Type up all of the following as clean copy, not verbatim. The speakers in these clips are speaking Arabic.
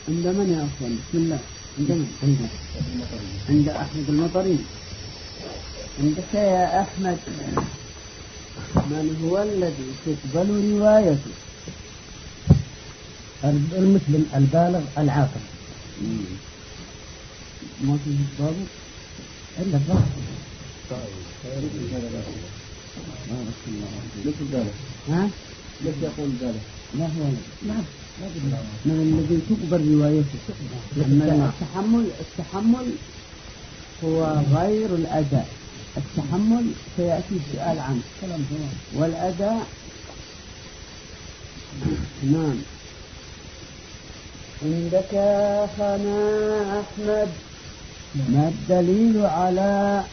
عند من يا أخوان؟ بسم الله. عند من؟ عند أحمد المطري. عندك يا أحمد من هو الذي تقبل روايته؟ المسلم البالغ العاقل. ما فيه ضابط إلا الضابط. بارك الله ليش ذلك؟ ها؟ ليش يقول ذلك؟ لا هو لا. من الذي تقبل روايته. التحمل هو غير الأداء. التحمل سيأتي سؤال عنه. والأداء نعم. عندك أخانا أحمد ما الدليل على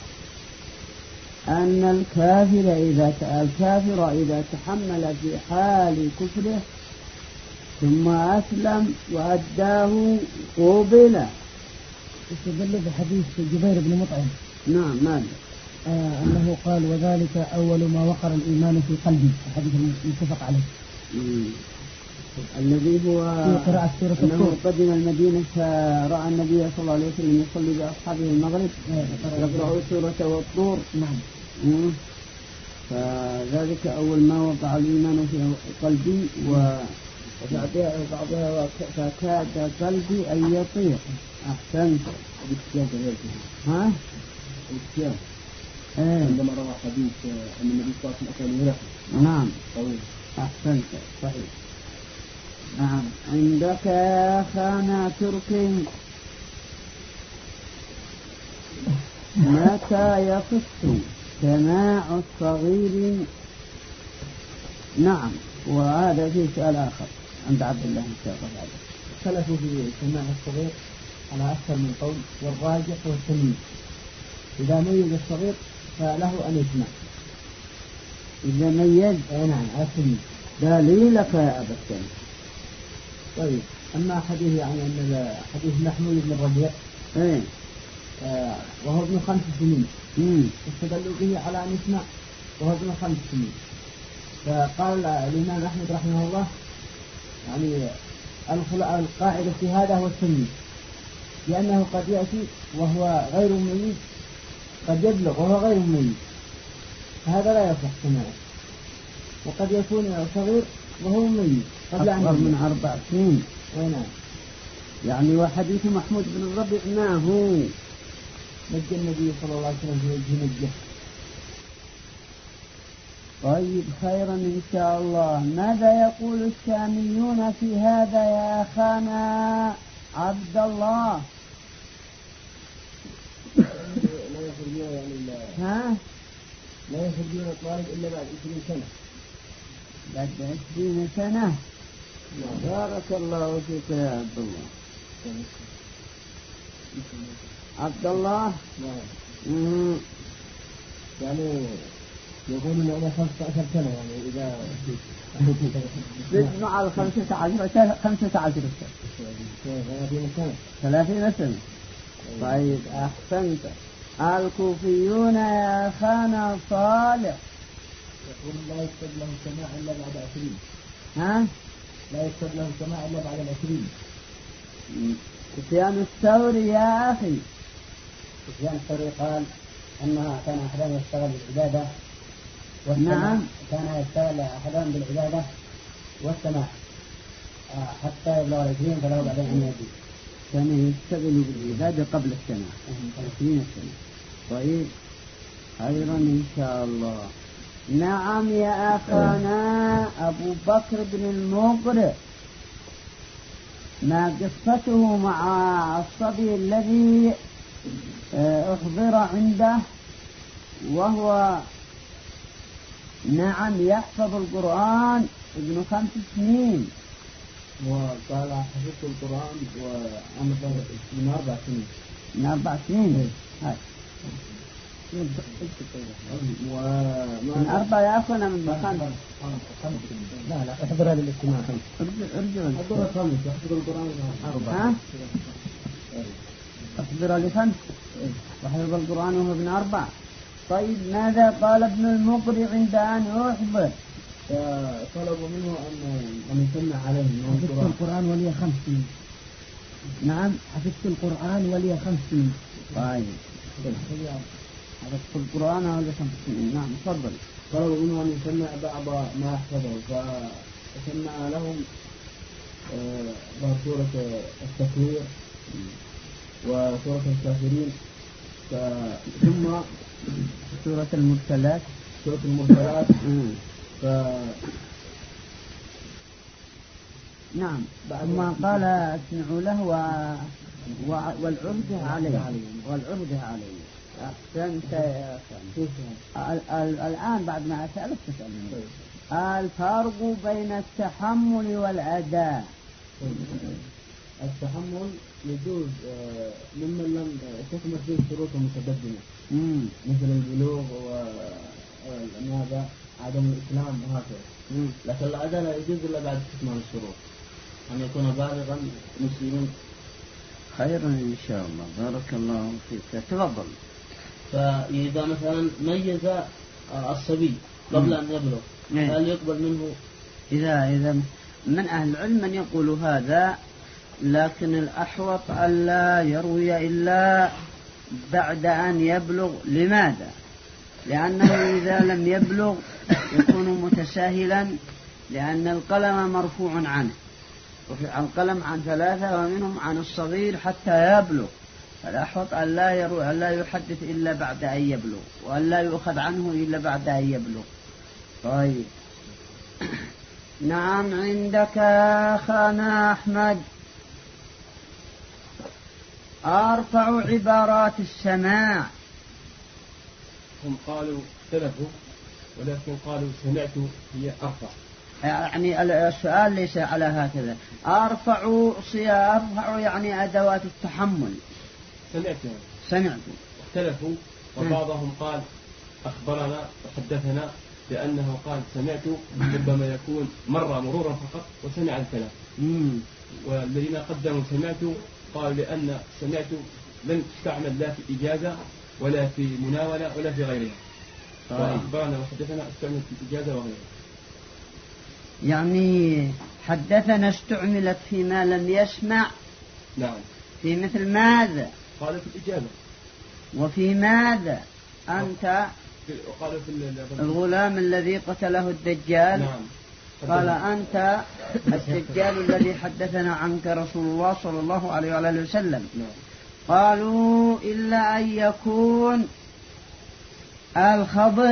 أن الكافر إذا تحمل في حال كفره ثم أسلم وأداه قوبل؟ استدل بحديث جبير بن مطعم. نعم ماذا؟ أنه قال وذلك أول ما وقر الإيمان في قلبي، الحديث المتفق عليه. الذي هو في قراءة سورة أنه قدم المدينة فرأى النبي صلى الله عليه وسلم يصلي بأصحابه المغرب يقرأ سورة والطور. نعم. فذلك أول ما وقع الإيمان في قلبي وبعدها فكاد قلبي أن يطير. أحسنت. ها؟ الاختيار. عندما روى حديث أن النبي صلى الله عليه وسلم أكل ورق. نعم. أحسنت صحيح. نعم. عندك يا أخانا تركي متى يصح سماع الصغير؟ نعم. وهذا في سؤال آخر عند عبد الله إن شاء الله. اختلفوا في سماع الصغير على أكثر من قول، والراجح هو التمييز. إذا ميز الصغير فله أن يسمع. إذا ميز نعم على التمييز. دليلك يا أبا السلام. طيب أما حديث يعني أن حديث محمود بن الربيع وهو ابن 5 سنين استدلوا به على أن يسمع وهو ابن 5 سنين. فقال الإمام أحمد رحمه الله يعني القاعدة في هذا هو التمييز، لأنه قد يأتي وهو غير مميز، قد يبلغ وهو غير مميز، فهذا لا يصح سماعه. وقد يكون صغير وهو مميز قبل أكبر من 4 سنين. نعم. يعني وحديث محمود بن الربيع ما هو نجى النبي صلى الله عليه وسلم في وجه نجه. طيب خيرا إن شاء الله. ماذا يقول الشاميون في هذا يا أخانا عبد الله؟ لا يخرجون يعني ها؟ لا يخرجون الطالب إلا بعد 20 سنة. بعد 20 سنة. بارك الله فيك يا عبد الله. عبد الله. يعني يقولون أنا 15 سنة، يعني إذا مع 15 سنة 30 سنة. طيب أحسنت. الكوفيون يا أخانا صالح يقول لا يكتب له سماع إلا بعد 20. ها؟ لا يكتب له سماع إلا بعد 20. سفيان الثوري يا أخي. سفيان الثوري قال أنها كان أحدهم يشتغل بالعبادة نعم. كان يشتغل أحدهم بالعبادة والسماع حتى يبلغ 20 فله بعدين أن يزيد. كان يشتغل بالعبادة قبل السماع 20 سنة. طيب خيرا إن شاء الله. نعم يا أخانا أبو بكر بن المقرئ ما قصته مع الصبي الذي أحضر عنده وهو نعم يحفظ القرآن ابن 5 سنين؟ وقال حفظت القرآن وأنا من 4 سنين. من 4 سنين. هاي من 4 يا أخونا من 5. لا احضر للاجتماع 5. أحضر 5 يحفظ القرآن 4. أحضر لي5 وحفظ القرآن وهو ابن 4. طيب ماذا قال ابن المقرئ عند أن أحضر؟ طلبوا منه أن يسمع عليه من القرآن ولي 5 سنين. نعم. حفظت القرآن ولي 5 سنين. طيب حفظت القرآن ولي 5 سنين. نعم تفضل. طلبوا منه أن يسمع بعض ما أحفظه فسمع لهم سورة التكوير وسورة الكافرين ثم سورة المرسلات. نعم. ثم قال اسمعوا له والعرض عليه. أحسنت يا أخي. الآن بعد ما أسألك تسألني الفرق بين التحمل والأداء. التحمل يجوز ممن لم تكمل فيه الشروط المتقدمة مثل البلوغ وماذا عدم الإسلام وهكذا. لكن الأداء لا يجوز إلا بعد استكمال الشروط، أن يكون بالغا مسلما. خيرا إن شاء الله. بارك الله فيك. تفضل. فإذا مثلا ميز الصبي قبل أن يبلغ هل يقبل منه؟ إذا من أهل العلم من يقول هذا، لكن الأحوط ألا يروي إلا بعد أن يبلغ. لماذا؟ لأنه إذا لم يبلغ يكون متساهلا، لأن القلم مرفوع عنه، وفي القلم عن 3 ومنهم عن الصغير حتى يبلغ. فالأحوط ألا يحدث إلا بعد أن يبلغ، وألا يؤخذ عنه إلا بعد أن يبلغ. طيب. نعم. عندك أخانا أحمد أرفع عبارات السماع. هم قالوا اختلفوا ولكن قالوا سمعت هي أرفع. يعني السؤال ليس على هكذا. أرفع يعني أدوات التحمل. سمعت. اختلفوا وبعضهم قال أخبرنا وحدثنا، لأنه قال سمعت ربما يكون مرورا فقط وسمع الكلام. والذين قدموا سمعت قالوا لأن سمعت لم تستعمل لا في إجازة ولا في مناولة ولا في غيرها. فأخبرنا وحدثنا استعملت في الإجازة وغيرها. يعني حدثنا استعملت فيما لم يسمع. نعم. في مثل ماذا؟ قالوا في الإجازة. وفي ماذا أنت؟ قالوا في الغلام الذي قتله الدجال. نعم. قال أنت الدجال الذي حدثنا عنك رسول الله صلى الله عليه وآله وسلم. نعم. قالوا إلا أن يكون الخضر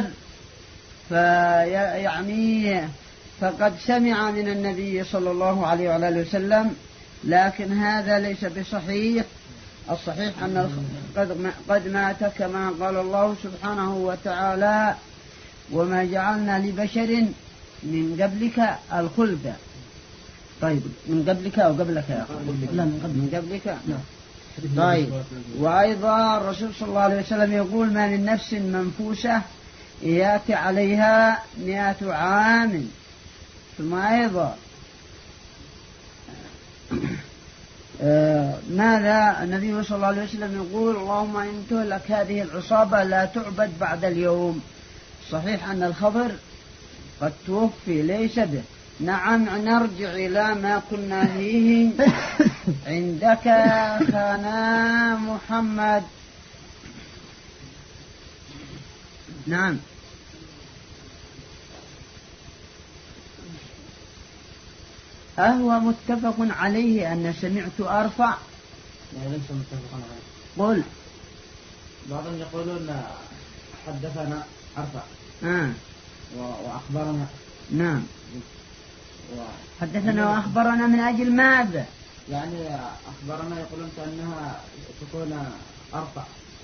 فقد سمع من النبي صلى الله عليه وآله وسلم، لكن هذا ليس بصحيح. الصحيح أن قد مات كما قال الله سبحانه وتعالى: وما جعلنا لبشر من قبلك الخلد. طيب من قبلك أو قبلك يا أخي؟ لا من قبلك. طيب. وأيضا الرسول صلى الله عليه وسلم يقول: ما من نفس منفوسة يأتي عليها 100 عام. ثم أيضا ماذا النبي صلى الله عليه وسلم يقول: اللهم إن تهلك هذه العصابة لا تعبد بعد اليوم. صحيح أن الخبر قد توفي ليس به. نعم. نرجع إلى ما كنا فيه. عندك أخانا محمد. نعم. أهو متفق عليه أن سمعت أرفع؟ لا ليس متفق عليه. قل. بعضهم يقولون حدثنا أرفع وأخبرنا. نعم. حدثنا وأخبرنا من أجل ماذا؟ يعني أخبرنا يقولون كأنها تكون أرفع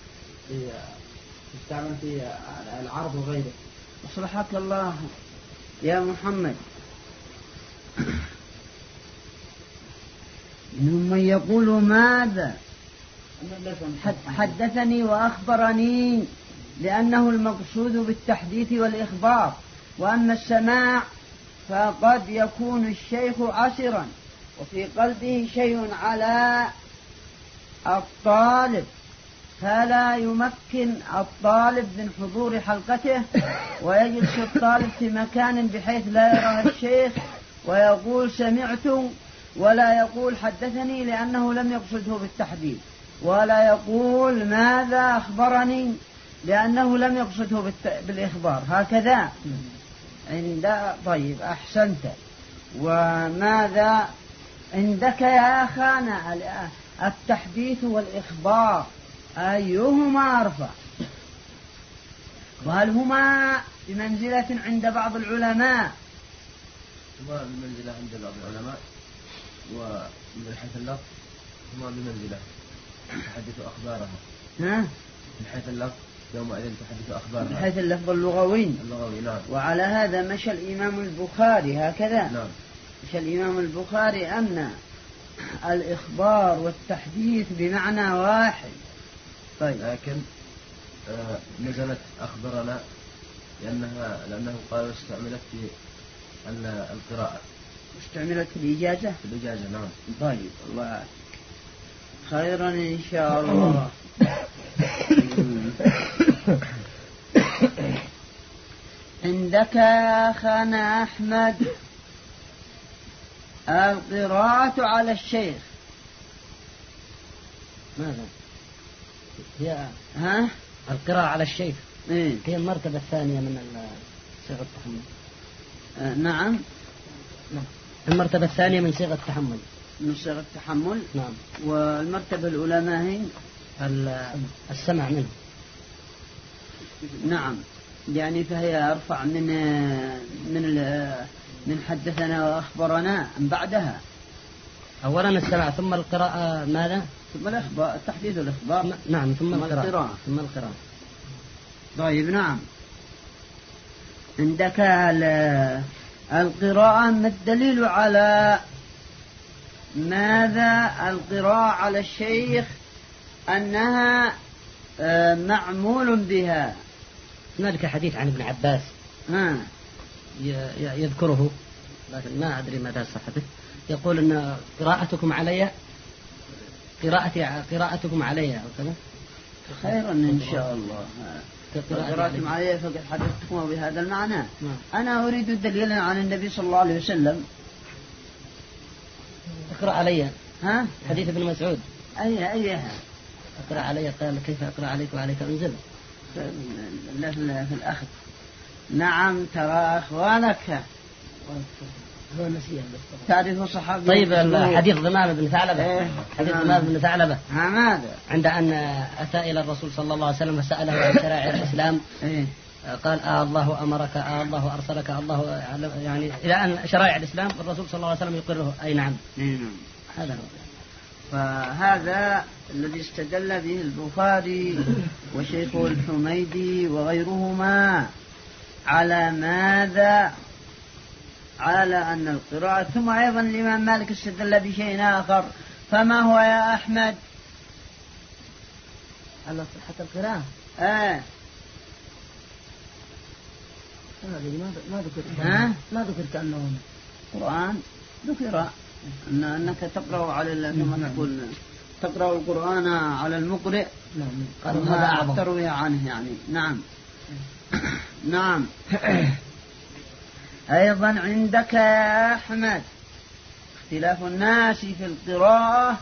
تستعمل في العرض وغيره. أصلحك الله يا محمد. من يقول ماذا؟ حدثني وأخبرني، لأنه المقصود بالتحديث والإخبار. وأما السماع فقد يكون الشيخ عسرا وفي قلبه شيء على الطالب، فلا يمكن الطالب من حضور حلقته، ويجلس الطالب في مكان بحيث لا يراه الشيخ ويقول سمعت، ولا يقول حدثني لأنه لم يقصده بالتحديد، ولا يقول ماذا أخبرني لأنه لم يقصده بالإخبار، هكذا عند. طيب أحسنت. وماذا عندك يا أخانا التحديث والإخبار أيهما أرفع؟ وهل هما بمنزلة عند بعض العلماء؟ هما بمنزلة عند بعض العلماء، ومن حيث اللفظ هما بمنزلة تحدث أخبارها. من حيث اللفظ يومئذ تحدث أخبارها، من حيث اللفظ اللغوي. نعم. وعلى هذا مشى الإمام البخاري هكذا. نعم. مشى الإمام البخاري أن الإخبار والتحديث بمعنى واحد. طيب. لكن نزلت أخبرنا لأنه قال استعملت في القراءة، استعملت في الإجازة. في الإجازة نعم. طيب الله خيرا إن شاء الله. عندك يا أخانا أحمد القراءة على الشيخ ماذا؟ هي القراءة على الشيخ هي المرتبة الثانية من صيغة التحمل. نعم. المرتبة الثانية من صيغة التحمل. من صيغة التحمل. نعم. والمرتبة الأولى ما هي؟ السمع منه. نعم. يعني فهي أرفع من حدثنا وأخبرنا بعدها. أولا السمع ثم القراءة ماذا؟ ثم الإخبار، التحديث والإخبار. نعم. ثم القراءة. طيب نعم. عندك القراءة ما الدليل على ماذا القراءة على الشيخ أنها معمول بها؟ هنالك حديث عن ابن عباس يذكره لكن ما أدري مدى صحته، يقول أن قراءتكم علي أو كذا. خيرا إن شاء الله. قراءتكم علي فقد حدثتكم بهذا المعنى. أنا أريد الدليل عن النبي صلى الله عليه وسلم. اقرأ علي. حديث ابن مسعود. أيها اقرأ علي، قال كيف أقرأ عليك وعليك أنزل في الأخذ. نعم ترى أخوانك هو نسيه تعرف صحابي. طيب حديث ضمام بن ثعلبة. حديث ضمام بن ثعلبة ماذا؟ عند أن أتى إلى الرسول صلى الله عليه وسلم فسأله عن شرائع الإسلام. قال الله أمرك، الله أرسلك، الله يعني إلى أن شرائع الإسلام الرسول صلى الله عليه وسلم يقره. أي نعم. هذا هو. فهذا الذي استدل به البخاري وشيخه الحميدي وغيرهما على ماذا؟ على أن القراءة. ثم أيضا الإمام مالك استدل بشيء آخر، فما هو يا أحمد؟ على صحة القراءة. ما ذكرت أنه القرآن ذكر أنك تقرأ على ثم تقول تقرأ القرآن على المقرئ. ما تروي عنه يعني. نعم. نعم. أيضا عندك يا أحمد اختلاف الناس في القراءة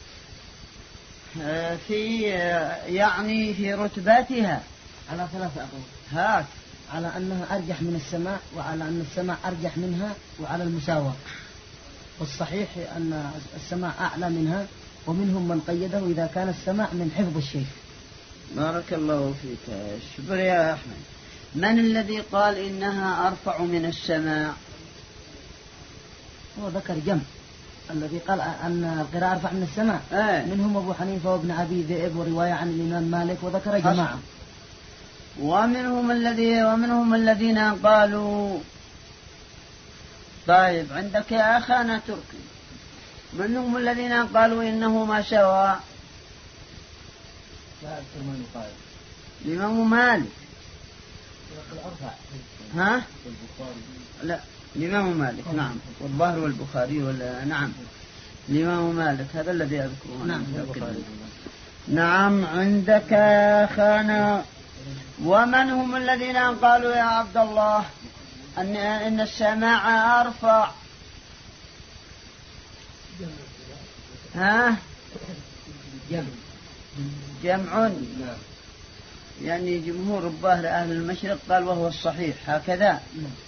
في رتبتها على ثلاثة أقوال. على أنها أرجح من السماع، وعلى أن السماع أرجح منها، وعلى المساواة. والصحيح أن السماع أعلى منها، ومنهم من قيده إذا كان السماع من حفظ الشيخ. بارك الله فيك. شكرا يا أحمد. من الذي قال إنها أرفع من السماع؟ هو ذكر جمع الذي قال أن القراءة أرفع من السماع. منهم أبو حنيفة وابن أبي ذئب ورواية عن الإمام مالك، وذكر جماعة. ومنهم الذين قالوا. طيب عندك يا أخانا تركي منهم الذين قالوا إنه ما سوى. الإمام مالك. لا الإمام مالك. نعم. والظاهر والبخاري نعم. الإمام مالك هذا الذي أذكره. نعم. عندك يا أخانا. ومن هم الذين قالوا يا عبد الله أن السماع أرفع؟ ها جمع يعني جمهور الظاهر أهل المشرق قال وهو الصحيح هكذا.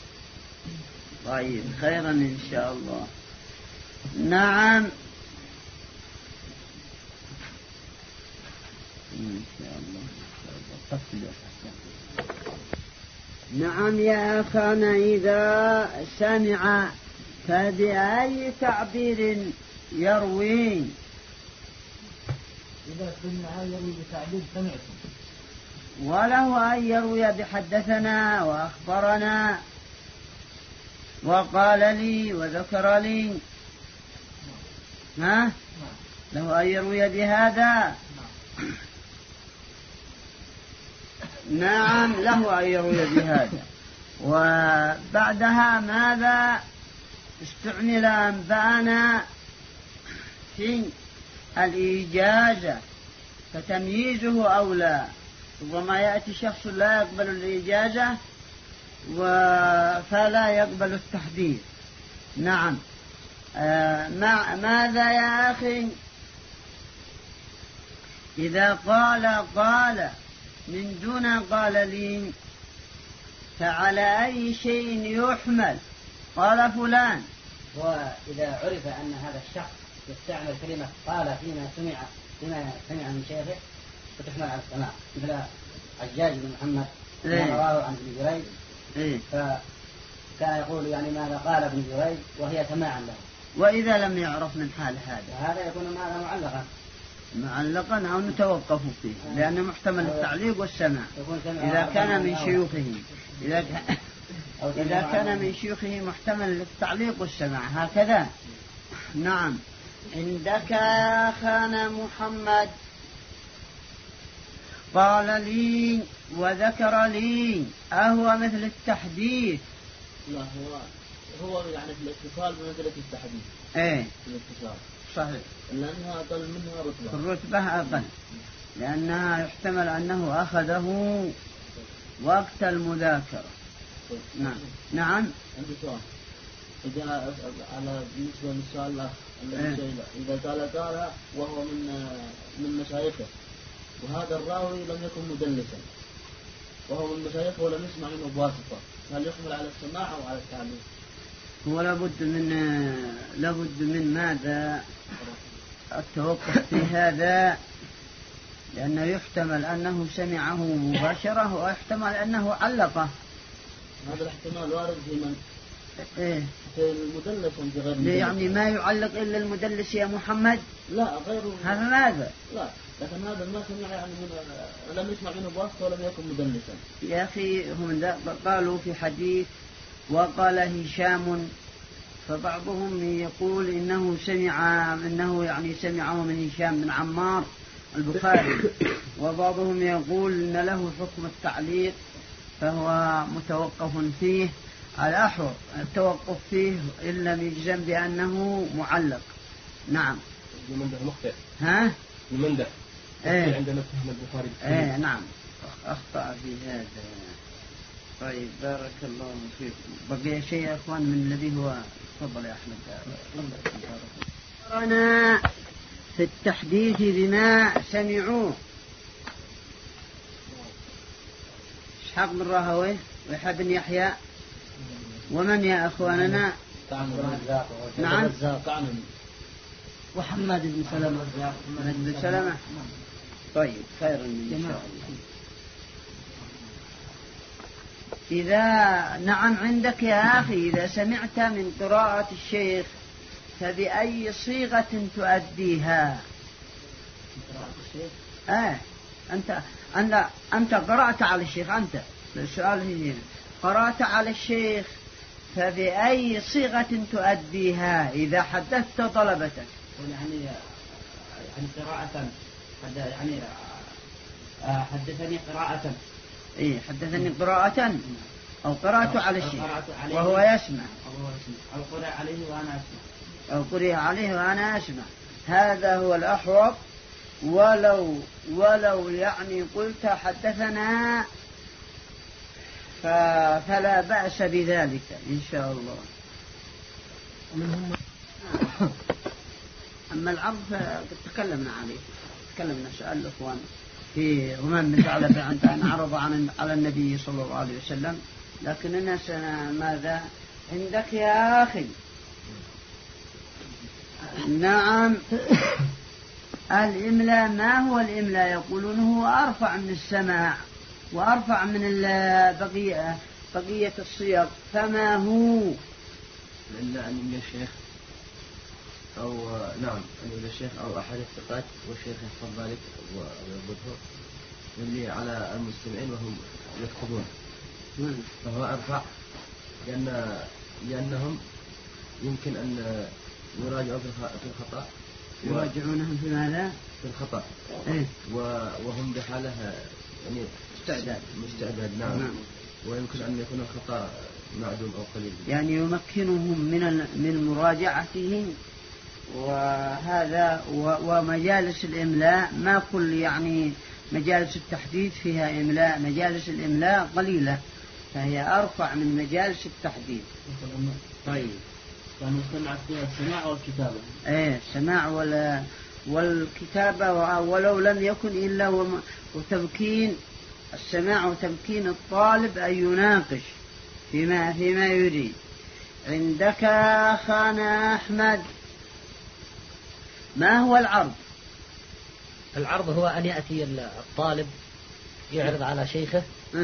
طيب خيرا إن شاء الله. نعم إن شاء الله. نعم يا أخانا إذا سمع فبأي تعبير يروي؟ إذا سمع يروي بتعبير سمعت، وله أن يروي بحدثنا وأخبرنا وقال لي وذكر لي. ها؟ له أن يروي بهذا. نعم له أن يروي بهذا. وبعدها ماذا استعمل أنبانا في الإجازة فتمييزه أولى. ربما يأتي شخص لا يقبل الإجازة فلا يقبل التحديث. نعم. ماذا يا أخي إذا قال من دون قال لي فعلى أي شيء يحمل؟ قال فلان. وإذا عرف أن هذا الشخص يستعمل كلمة قال فيما سمع من شيخه فتحمل على السماع، مثل عجاج بن محمد رواه عن ابن جريج فكان يقول يعني ماذا قال ابن جريج وهي سماعا له. وإذا لم يعرف من حال هذا يكون ماذا معلقا أو نتوقف فيه لأنه محتمل التعليق والسماع إذا كان من شيوخه. إذا كان من شيوخه محتمل التعليق والسماع هكذا. نعم. عندك يا أخانا محمد قال لي وذكر لي أهو مثل التحديث؟ لا هو يعني في الاتصال بمنزلة التحديث. ايه في الاتصال صحيح لأنها أقل منها رتبة. الرتبة أقل لأنها يحتمل أنه أخذه وقت المذاكرة. نعم. عندي سؤال إذا على بالنسبة للسؤال الأخ إذا قال وهو من مشايخه وهذا الراوي لم يكن مدلسا وهو من مشايخه ولم يسمع منه بواسطة، هل يحمل على السماع أو على التعليم؟ هو لابد من ماذا التوقف في هذا، لأنه يحتمل أنه سمعه مباشرة ويحتمل أنه علقه. هذا الاحتمال وارد في من؟ إيه؟ في المدلس وفي غير المدلس. يعني ما يعلق إلا المدلس يا محمد؟ لا غيره. هذا ماذا؟ لا لكن هذا ما سمع يعني لم يسمع منه بواسطة ولم يكن مدلسا. يا أخي هم قالوا في حديث وقال هشام، فبعضهم يقول إنه يعني سمعه من هشام بن عمار البخاري، وبعضهم يقول إن له حكم التعليق فهو متوقف فيه. الأحوط التوقف فيه إن لم يجزم بأنه معلق. نعم. المنده مخطئ. ها؟ المنده إيه؟ عندنا فهم البخاري. إيه نعم أخطأ في هذا. طيب بارك الله فيكم. بقي شيء يا أخوان من الذي هو تفضل يا أحمد. أنا في التحديث بما سمعوه إسحاق بن راهويه ويحيى بن يحيى ومن يا أخواننا؟ نعم. وحماد بن سلمة. طيب خير إن شاء الله. إذا نعم عندك يا أخي إذا سمعت من قراءة الشيخ فبأي صيغة تؤديها؟ أنت قرأت على الشيخ، أنت السؤال هنا قرأت على الشيخ فبأي صيغة تؤديها إذا حدثت طلبتك؟ يعني قراءة يعني حدثني قراءة. إيه حدثني قراءة أو قرأت على الشيخ وهو يسمع أو قرأ عليه وأنا أسمع أو قرأ عليه وأنا أسمع. هذا هو الأحوط. ولو يعني قلت حدثنا فلا بأس بذلك إن شاء الله. أما العرض فقد تكلمنا عليه، تكلمنا سؤال الإخوان في غمام بن ثعلبة عند أن عرض على النبي صلى الله عليه وسلم. لكننا ماذا عندك يا أخي؟ نعم. الإملاء ما هو الإملاء؟ يقولون هو أرفع من السماع وأرفع من بقية الصيغ، فما هو؟ إلا أن يملي الشيخ أو نعم أن يملي الشيخ أو أحد الثقات والشيخ يحفظ ذلك ويضبطه، يملي على المستمعين وهم يكتبون، فهو أرفع لأنهم يمكن أن يراجعوا في الخطأ. يراجعونهم في ماذا؟ في الخطأ. إيه؟ وهم بحالة يعني مستعداد. نعم. ويمكن أن يكون الخطأ معدوم أو قليل، يعني يمكنهم من مراجعتهم. وهذا ومجالس الإملاء ما كل يعني مجالس التحديد فيها إملاء، مجالس الإملاء قليلة فهي أرفع من مجالس التحديد. طيب فنستمع فيها السماع والكتابة. السماع والكتابة، ولو لم يكن إلا وتمكين السماع وتمكين الطالب أن يناقش فيما يريد. عندك أخانا أحمد، ما هو العرض؟ العرض هو أن يأتي الطالب يعرض على شيخه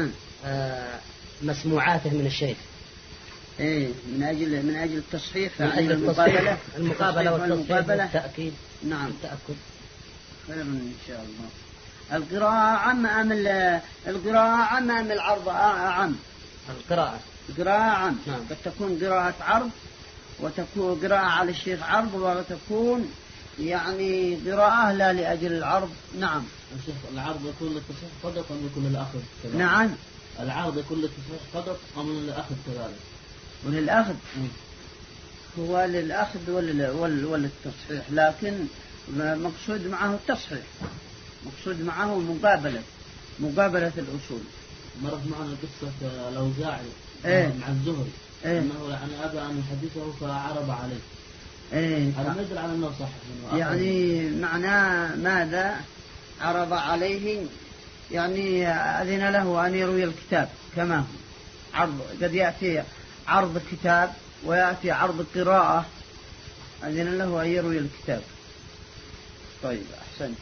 مسموعاته من الشيخ، من أجل التصحيح، من أجل المقابلة والتصحيح والتأكيد. نعم، التأكد. خير إن شاء الله. القراءة عم أم العرض عم؟ القراءة عم. نعم. قد تكون قراءة عرض وتكون قراءة على الشيخ عرض، وتكون يعني قراءة لا لأجل العرض. نعم. الشيخ العرض يكون للتصحيح فقط أم يكون للأخذ كذلك؟ نعم. العرض يكون للتصحيح فقط أم للأخذ كذلك؟ وللأخذ. هو للأخذ وللتصحيح، لكن مقصود معه التصحيح، مقصود معه مقابلة الأصول. مرت معنا قصة الأوزاعي مع الزهري أنه يعني أبى أن يحدثه فعرض عليه. هذا ما يدل على أنه صح، يعني معناه ماذا؟ عرض عليه يعني أذن له أن يروي الكتاب كما هو عرض. قد يأتي عرض الكتاب ويأتي عرض القراءة، أذن له أن يروي الكتاب. طيب أحسنت.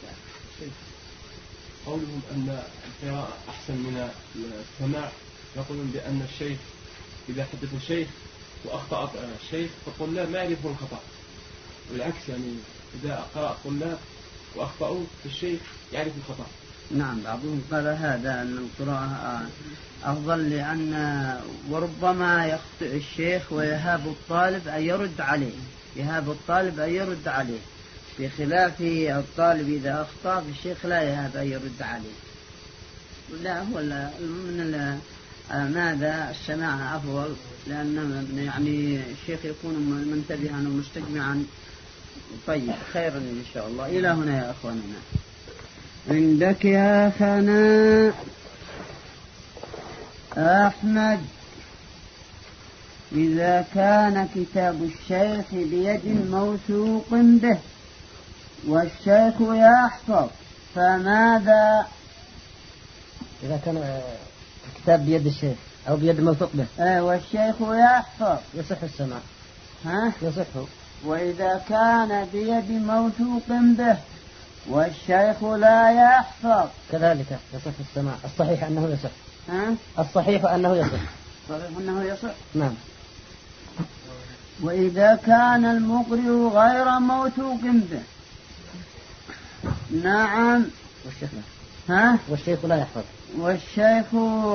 قولهم أن القراءة أحسن من السماع، يقولون بأن الشيخ إذا حدث الشيخ وأخطأ الشيخ فالطلاب ما يعرفون الخطأ، والعكس يعني إذا قرأ الطلاب وأخطأوا الشيخ يعرف الخطأ. نعم، بعضهم قال هذا أن القراءة أفضل، لأن وربما يخطئ الشيخ ويهاب الطالب أن يرد عليه، بخلاف الطالب إذا أخطأ بالشيخ لا يهاب أن يرد عليه. لا هو من ماذا السماع أفضل، لأن يعني الشيخ يكون منتبها ومستجمعا. طيب خيرا إن شاء الله. إلى هنا يا أخواننا. عندك يا أخانا أحمد، إذا كان كتاب الشيخ بيد موثوق به والشيخ يحفظ فماذا؟ إذا كان الكتاب بيد الشيخ أو بيد موثوق به والشيخ يحفظ يصح السماع. يصح. وإذا كان بيد موثوق به والشيخ لا يحفظ كذلك يصح السماع. الصحيح أنه يصح. الصحيح أنه يصح. صحيح أنه يصح. نعم. وإذا كان المقرئ غير موثوق به. نعم. والشيخ لا يحفظ. والشيخ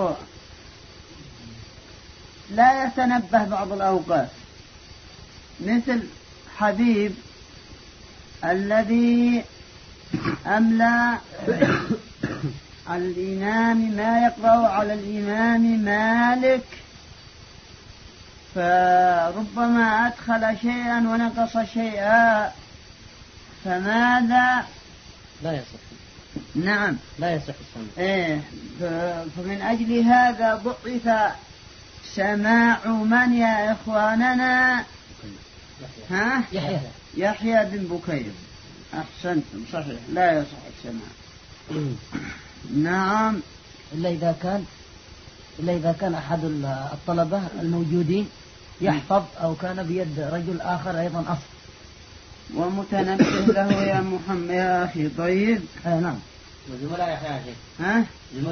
لا يتنبه بعض الأوقات، مثل حبيب الذي أملى الإمام ما يقرأ على الإمام مالك، فربما أدخل شيئا ونقص شيئا، فماذا؟ لا يصح. نعم، لا يصح السماع. فمن أجل هذا ضعف سماع من يا إخواننا؟ يحيى بن بكير. أحسنتم صحيح لا يصح السماع. نعم إلا إذا كان أحد الطلبة الموجودين يحفظ أو كان بيد رجل آخر أيضا أصل ومتنبه له يا محمد يا أخي. طيب نعم. وزملاء يحيى يا شيخ. ها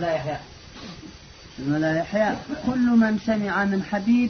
زملاء يحيى كل من سمع من حبيب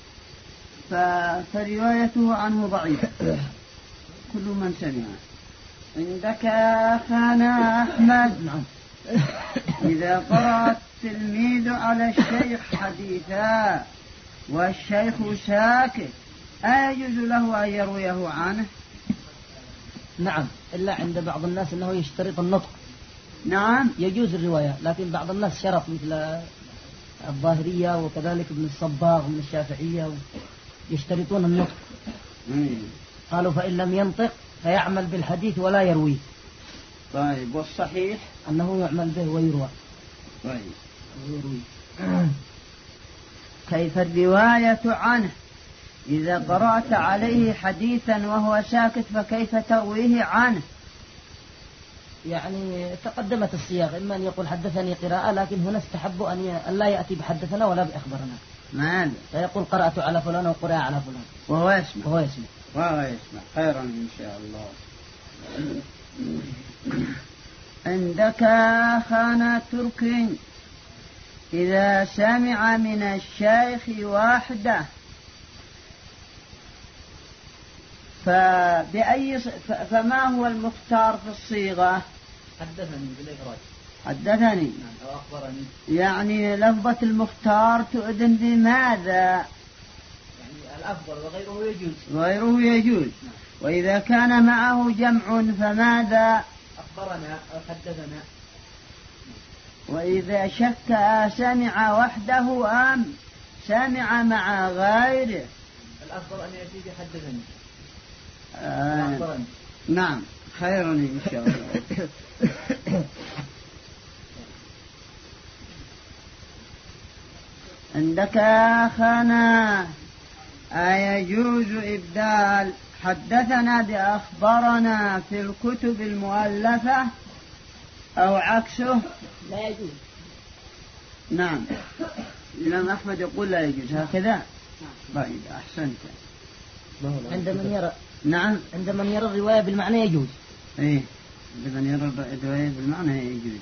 فروايته عنه ضعيفة. كل من سمع. عندك أخانا أحمد. نعم. إذا قرأ التلميذ على الشيخ حديثا والشيخ ساكت أيجوز له أن يرويه عنه؟ نعم، إلا عند بعض الناس أنه يشترط النطق. نعم يجوز الرواية، لكن بعض الناس شرط مثل الظاهرية وكذلك ابن الصباغ من الشافعية يشترطون النطق. قالوا فإن لم ينطق فيعمل بالحديث ولا يرويه. طيب والصحيح أنه يعمل به ويروى. طيب كيف الرواية عنه؟ إذا قرأت عليه حديثا وهو ساكت فكيف ترويه عنه؟ يعني تقدمت الصياغ، إما أن يقول حدثني قراءة، لكن هنا استحب أن لا يأتي بحدثنا ولا بأخبرنا. ماذا؟ فيقول قرأت على فلان وقرأ على فلان وهو يسمع. خيرا إن شاء الله. عندك أخانا تركي إذا سمع من الشيخ وحده فما هو المختار في الصيغة؟ حدثني بالإخراج. حدثني أو أخبرني. يعني لفظة المختار تؤذن بماذا؟ يعني الأفضل وغيره يجوز. وإذا كان معه جمع فماذا؟ أخبرنا أو حدثنا. وإذا شك سمع وحده أم سمع مع غيره؟ الأفضل أن يأتي بحدثني. نعم خيرا إن شاء الله. عندك أخانا أيجوز إبدال حدثنا بأخبرنا في الكتب المؤلفة أو عكسه؟ لا يجوز. نعم الإمام أحمد يقول لا يجوز هكذا. طيب أحسنت. عند من يرى الرواية بالمعنى يجوز. إيه لمن يرى الرواية بالمعنى يجوز.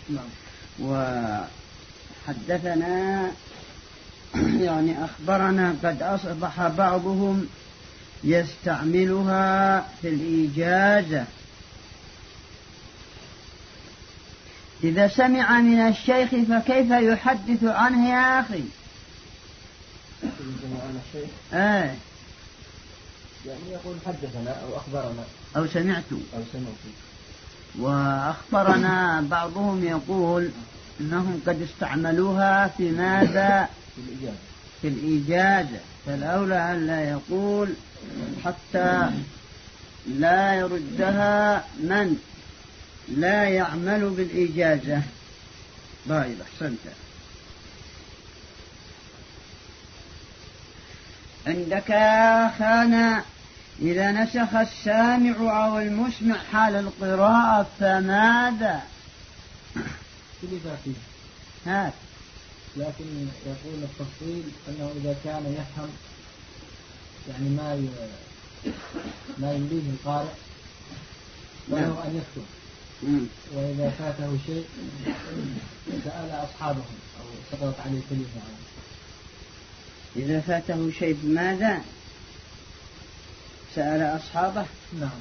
وحدثنا يعني أخبرنا قد أصبح بعضهم يستعملها في الإجازة. إذا سمع من الشيخ فكيف يحدث عنه يا أخي؟ يعني يقول حدثنا أو أخبرنا أو سمعت. وأخبرنا بعضهم يقول إنهم قد استعملوها في ماذا؟ في الإجازة. فالأولى أن لا يقول حتى لا يردها من لا يعمل بالإجازة. طيب أحسنت. عندك أخانا إذا نسخ السامع أو المسمع حال القراءة فماذا؟ هات. لكن يقول التفصيل أنه إذا كان يفهم يعني ما يمليه القارئ وله أن يكتب. وإذا فاته شيء سأل أصحابهم أو سقطت عليه كلمة. إذا فاته شيء بماذا؟ سأل أصحابه. نعم.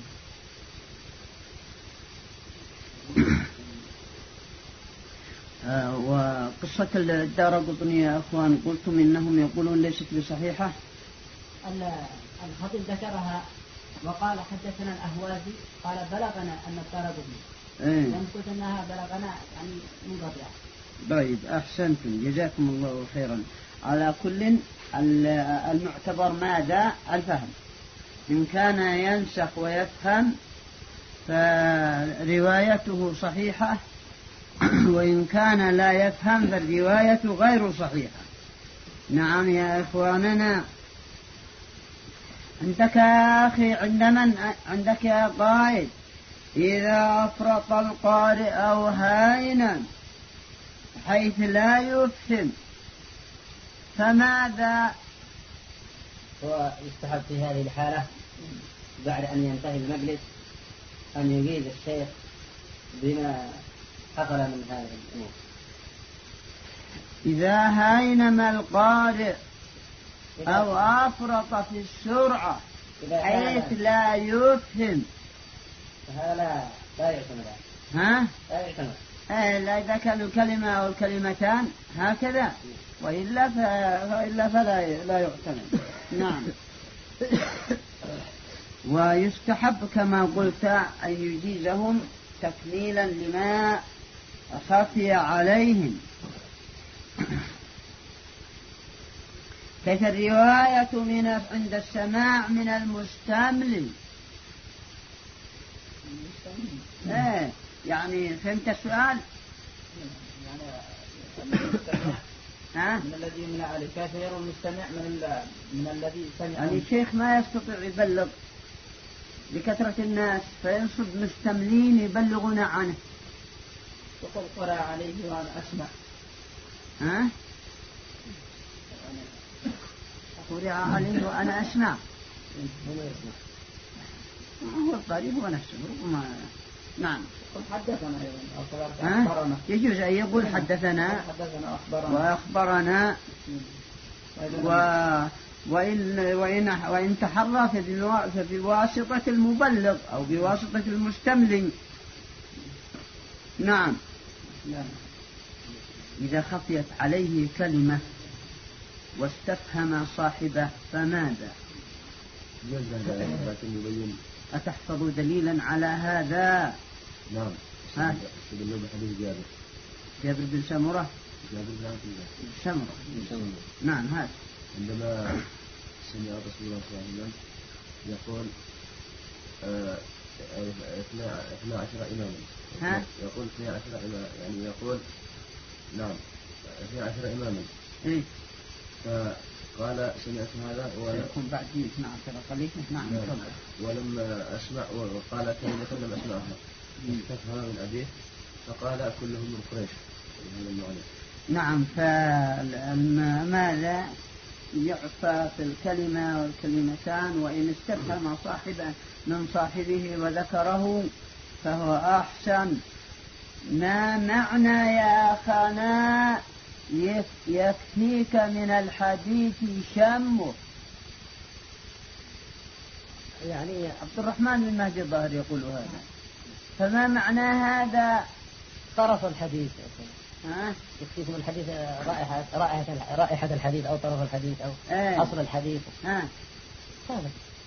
وقصة الدارقطني يا أخوان قلتم إنهم يقولون ليست بصحيحة. الخطيب ذكرها وقال حدثنا الأهوازي قال بلغنا أن الدارقطني ينقل أنها بلغنا يعني منقطعة. طيب أحسنتم جزاكم الله خيرا. على كل المعتبر ماذا؟ الفهم. إن كان ينسخ ويفهم فروايته صحيحة، وإن كان لا يفهم فالرواية غير صحيحة. نعم يا إخواننا. عندك يا أخي عندك يا قائد إذا أفرط القارئ أو هائنا حيث لا يفهم فماذا؟ هو يستحب في هذه الحالة بعد أن ينتهي المجلس أن يجيز الشيخ بما حصل من هذه الأمور. إذا هاينما القارئ أو أفرط في السرعة حيث لا يفهم فهذا لا يعتمد. ها؟ لا يعتمد. لا إذا كانوا كلمة أو الكلمتان هكذا وإلا فلا يعتمد. نعم. ويستحب كما قلت أن يجيزهم تكميلا لما خفي عليهم. كيف الرواية عند السماع من المستملي؟ يعني فهمت السؤال؟ من الذي يمنع عليه كيف يرى المستمع من الذي سمع؟ يعني الشيخ ما يستطيع يبلغ لكثرة الناس فينصب مستملين يبلغون عنه. وقد قرأ عليه وأنا أسمع. قرأ عليه وأنا أسمع. هو القريب هو نفسه. نعم. حدثنا أيضا. يجوز أن يقول حدثنا وأخبرنا وإن تحرى فبواسطة المبلغ أو بواسطة المستملي. نعم. إذا خفيت عليه كلمة واستفهم صاحبه فماذا؟ أتحفظ دليلا على هذا؟ نعم. استدلوا بحديث جابر بن سمرة. نعم. هذا عندما سمع رسول الله صلى الله عليه وسلم يقول 12 إماما. يقول 12 إماما يعني يقول نعم 12 إماما. فقال سمعت هذا ويكون بعد 12 خليفة. نعم. ولما أسمع وقال كلمة لم أسمعها استفهم من أبيه فقال كلهم من قريش. نعم. فماذا يعفى في الكلمة والكلمتان وإن استفهم صاحبه من صاحبه وذكره فهو أحسن. ما معنى يا أخانا يكفيك من الحديث شمه؟ يعني عبد الرحمن بن مهدي الظاهر يقول هذا. فما معنى هذا؟ طرف الحديث. يكفيك من الحديث رائحة الحديث أو طرف الحديث أو أصل الحديث. هذا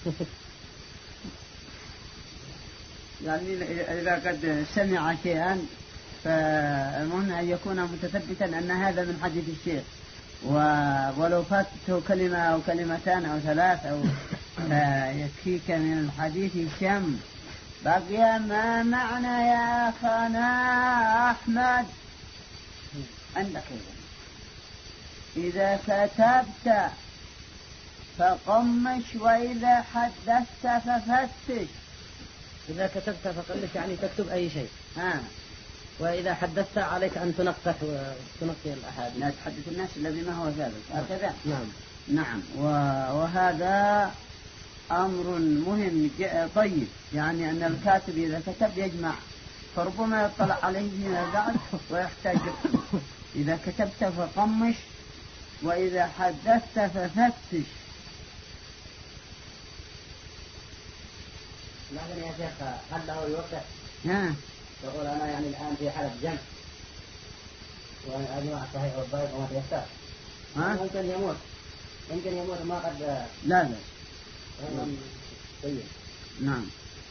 يعني إذا قد سمع شيئا فمن أن يكون متثبتا أن هذا من حديث الشيخ ولو فاتته كلمة أو كلمتان أو ثلاث أو يكفيك من الحديث شم. بقي ما معنى يا أخانا أحمد عندك إذا كتبت فقمش وإذا حدثت ففتش. إذا كتبت فقمش يعني تكتب أي شيء. وإذا حدثت عليك أن تنقح وتنقي الأحاديث. لا تحدث الناس إلا بما هو ثابت. هكذا. نعم. وهذا أمر مهم طيب. يعني أن الكاتب إذا كتب يجمع فربما يطلع عليه فيما بعد ويحتاج. إذا كتبت فقمش وإذا حدثت ففتش. لكن يا شيخ هل له يوقع؟ يقول أنا يعني الآن في حالة جمع وأنا أجمع الصحيح والضعيف وما تيسر. يمكن يموت ما قد. لا. طيب. نعم.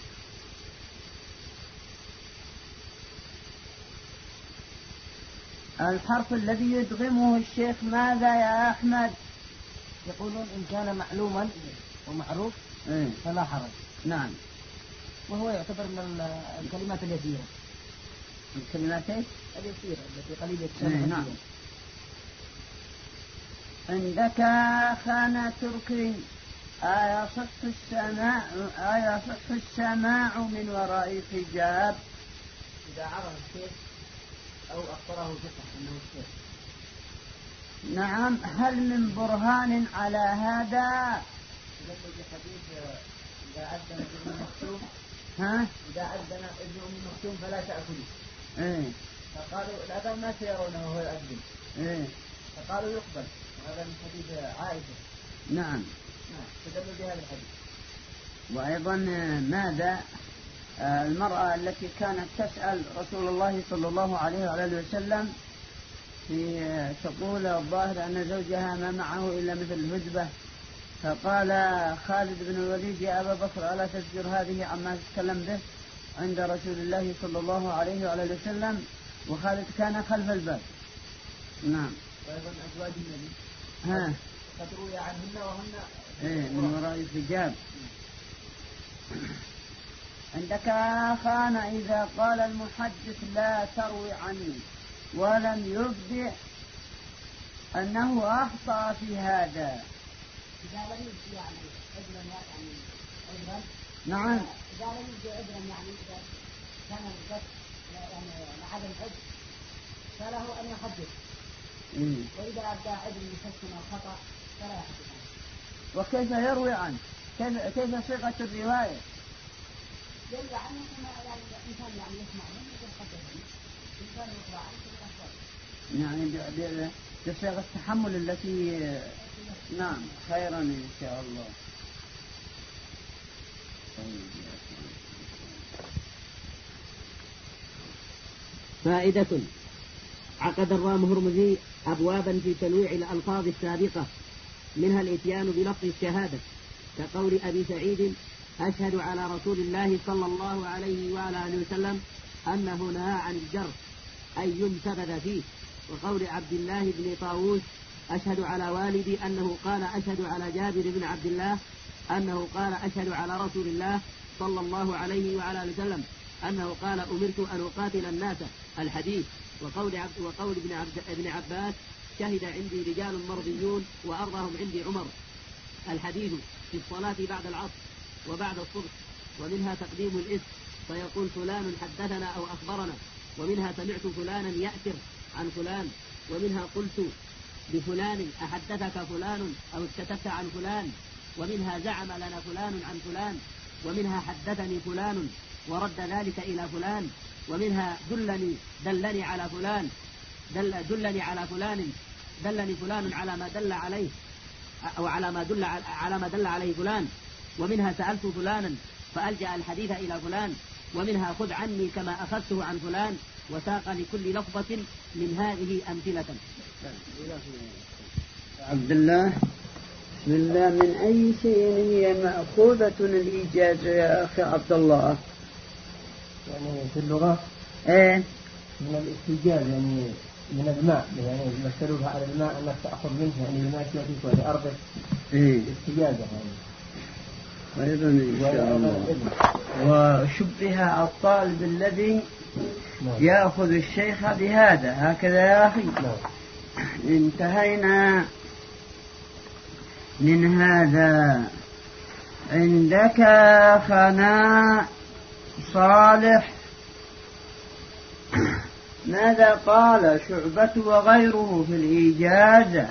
الحرف الذي يدغمه الشيخ ماذا يا أحمد؟ يقولون إن كان معلوما ومعروف فلا حرج. نعم. وهو يعتبر من الكلمات اليسيرة. الكلمات اليسيرة التي قليلة السنة. نعم. عندك خانة تركي أيصح السماع من وراء حجاب؟ إذا عرف الشيخ أو أخبره ثقة أنه الشيخ. نعم. هل من برهان على هذا؟ يقول حديث إذا أذن ابن مكتوم إذا أذن ابن أم مكتوم فلا تأكلوا. فقالوا الأذان ما سيرونه وهو يؤذن. فقالوا يقبل. هذا من حديث عائشة. نعم. تدلوا بهذا الحديث. وأيضا ماذا المرأة التي كانت تسأل رسول الله صلى الله عليه وآله وسلم تقول الظاهر أن زوجها ما معه إلا مثل الهدبة، فقال خالد بن الوليد يا أبا بكر ألا تزجر هذه عما تتكلم به عند رسول الله صلى الله عليه وآله وسلم، وخالد كان خلف الباب. نعم. وأيضا أزواج النبي قد روي عنهن وهن من وراء الحجاب. عندك أخانا إذا قال المحدث لا تروي عني ولم يبدع أنه أخطأ في هذا. إذا لم يبدع يعني عذرا نعم. إذا لم يبدع عذرا يعني إذا كان القصد يعني لعدم عذر فله أن يحدث. وإذا أبدى عذر لشك أو خطأ فلا يحدث عنه. وكيف يروي عنه؟ كيف صيغة الرواية؟ يروي عنه كما يعني الإنسان يعني يسمع منه ويحدث الإنسان يقرأ عنه يعني بصيغة التحمل التي نعم. خيرا إن شاء الله. فائدة: عقد الرام هرمزي أبوابا في تنويع الألفاظ السابقة، منها الإتيان بلفظ الشهادة كقول أبي سعيد أشهد على رسول الله صلى الله عليه وآله وسلم أنه نهى عن الجر أي ينتبذ فيه، وقول عبد الله بن طاووس أشهد على والدي أنه قال أشهد على جابر بن عبد الله أنه قال أشهد على رسول الله صلى الله عليه وآله وسلم أنه قال أمرت أن أقاتل الناس الحديث، وقول ابن عباس شهد عندي رجال مرضيون وأرضهم عندي عمر الحديث في الصلاة بعد العصر وبعد الصبح. ومنها تقديم الاسم فيقول فلان حدثنا أو أخبرنا، ومنها سمعت فلانا يأثر عن فلان، ومنها قلت بفلان أحدثك فلان أو اكتتبت عن فلان، ومنها زعم لنا فلان عن فلان، ومنها حدثني فلان ورد ذلك إلى فلان، ومنها دلني على فلان دلني فلان على ما دل عليه أو على ما دل عليه فلان، ومنها سألت فلانا فألجأ الحديث إلى فلان، ومنها خذ عني كما أخذته عن فلان، وساق لكل لفظة من هذه أمثلة. عبد الله بسم الله، من أي شيء هي مأخوذة الإجازة يا أخي عبد الله؟ يعني في اللغة من الاستجاز يعني من الماء، يعني مثلوها على الماء أنك تأخذ منه يعني الماشية فيك ولأرضك استجازة يعني. أيضا إن شاء الله. وشبه الطالب الذي يأخذ الشيخ بهذا هكذا يا أخي. انتهينا من هذا. عندك أخنا صالح ماذا قال شعبة وغيره في الإجازة؟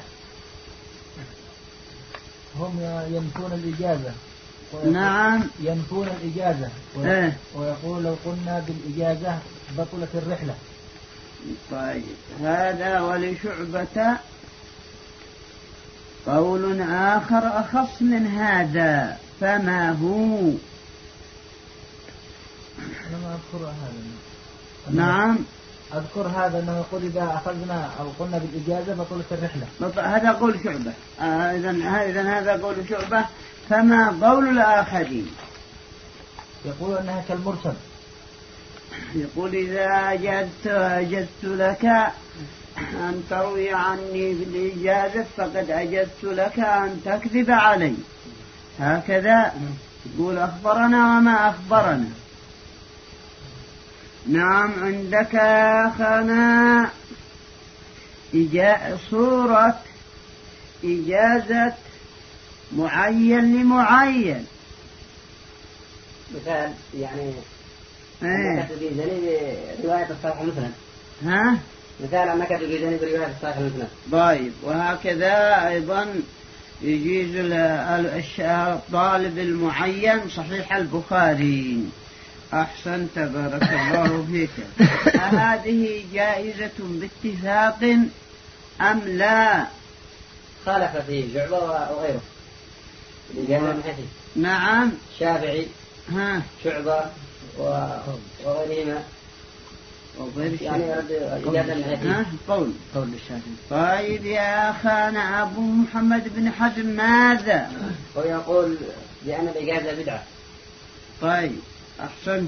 هم ينفون الإجازة. نعم ينفون الإجازة ويقول لو قلنا بالإجازة بطلت الرحلة. طيب هذا ولشعبة قول آخر أخص من هذا، فما هو؟ أنا ما أذكر هذا. نعم أذكر هذا أنه يقول إذا أخذنا أو قلنا بالإجازة بطلت الرحلة. هذا قول شعبة. إذن هذا قول شعبة. فما قول الآخرين؟ يقول أنها كالمرسل. يقول إذا أجزت لك أن تروي عني بالإجازة فقد أجزت لك أن تكذب علي. هكذا يقول أخبرنا وما أخبرنا. نعم عندك أخنا صورة إجازة معين لمعين. مثال يعني أنك تجيزني برواية الصحيح المسند. ها؟ مثال أنك تجيزني برواية الصحيح المسند. طيب، وهكذا أيضا يجيز الطالب المعين صحيح البخاري. أحسنت، بارك الله فيك. هذه جائزة باتفاق أم لا؟ خالف فيه شعبة وغيره. نعم. الشافعي شعبة وغيرهما يعني قول الشافعي. طيب يا أخانا أبو محمد بن حزم ماذا؟ ويقول بأن الإجازة بدعة. طيب، أحسنت،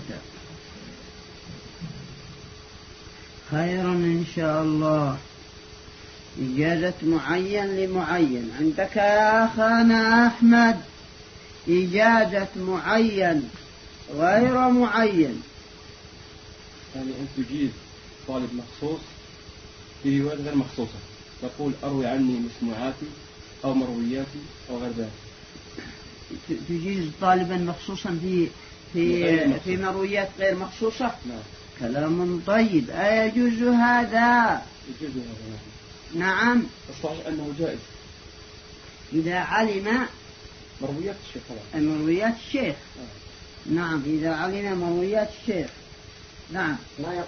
خيرا إن شاء الله. إجازة معين لمعين. عندك يا أخانا أحمد إجازة معين غير معين. يعني أن تجيز طالب مخصوص في رواية غير مخصوصة، تقول أروي عني مسموعاتي أو مروياتي أو غير ذلك. تجيز طالبا مخصوصا في مرويات غير مخصوصة. نعم. كلام طيب. أيجوز هذا؟ يجوز هذا. نعم. الصحيح أنه جائز إذا علم مرويات الشيخ. مرويات الشيخ. نعم، إذا علم مرويات الشيخ. نعم.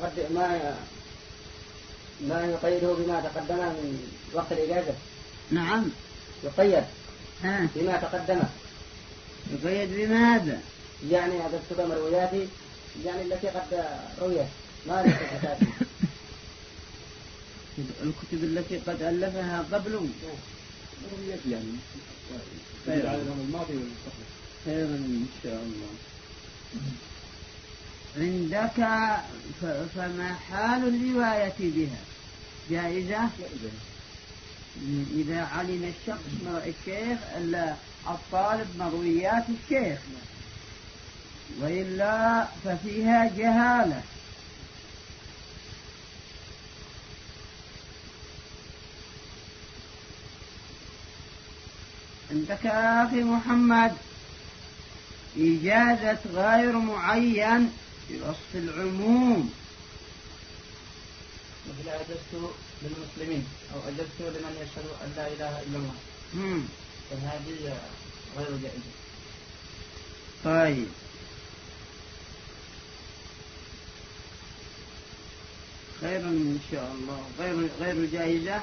ما يقيده بما تقدم من وقت الإجازة. نعم. يقيد بما تقدم. يقيد بماذا؟ يعني هذا الكتب مروياتي يعني التي قد رويت ما لك الكتب التي قد ألفها قبل مرويات يعني خير على الماضي والمستقبل. خيرا إن شاء الله. عندك فما حال الرواية بها؟ جائزة إذا علم الشيخ الطالب مرويات الشيخ، وإلا ففيها جهالة. عندك يا أخي محمد إجازة غير معين بوصف العموم. مثل أجزت للمسلمين أو أجزت لمن يشهد أن لا إله إلا الله. فهذه غير جائزة. طيب، خيرا إن شاء الله. غير جائزة.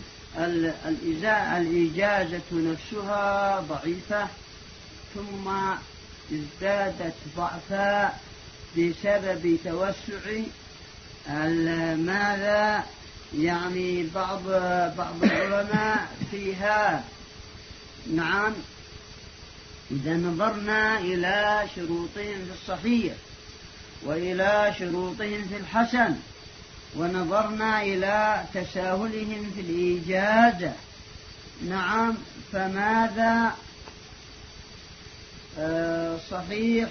الإجازة نفسها ضعيفة، ثم ازدادت ضعفا بسبب توسع ماذا يعني بعض العلماء فيها. نعم. إذا نظرنا إلى شروطهم في الصحيح وإلى شروطهم في الحسن ونظرنا إلى تساهلهم في الإجازة، نعم، فماذا صحيح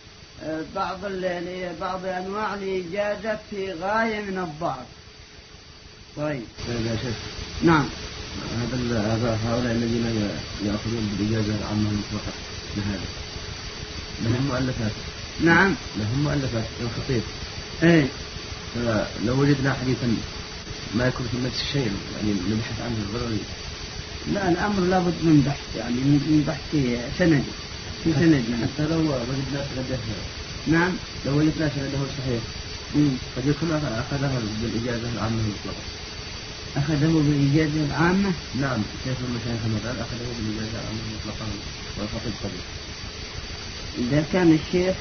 بعض أنواع الإجازة في غاية من الضعف. طيب يا شيخ. نعم. هؤلاء الذين يأخذون بالإجازة العامة المطلقة لهذا لهم مؤلفات. نعم. لهم مؤلفات الخطيب. إيه. فلو وجدنا حديثا ما يكون في نفس الشيء يعني نبحث عنه ضروري. لا، الأمر لابد من بحث، يعني من بحث سند حتى لو وجدنا سنده. نعم. لو وجدنا سنده صحيح قد يكون أخذه بالإجازة العامة المطلقة. أخذه بالإجازة العامة. نعم، شيخ المشايخ مثلا أخذه بالإجازة العامة المطلقة والخطيب قبل. إذا كان الشيخ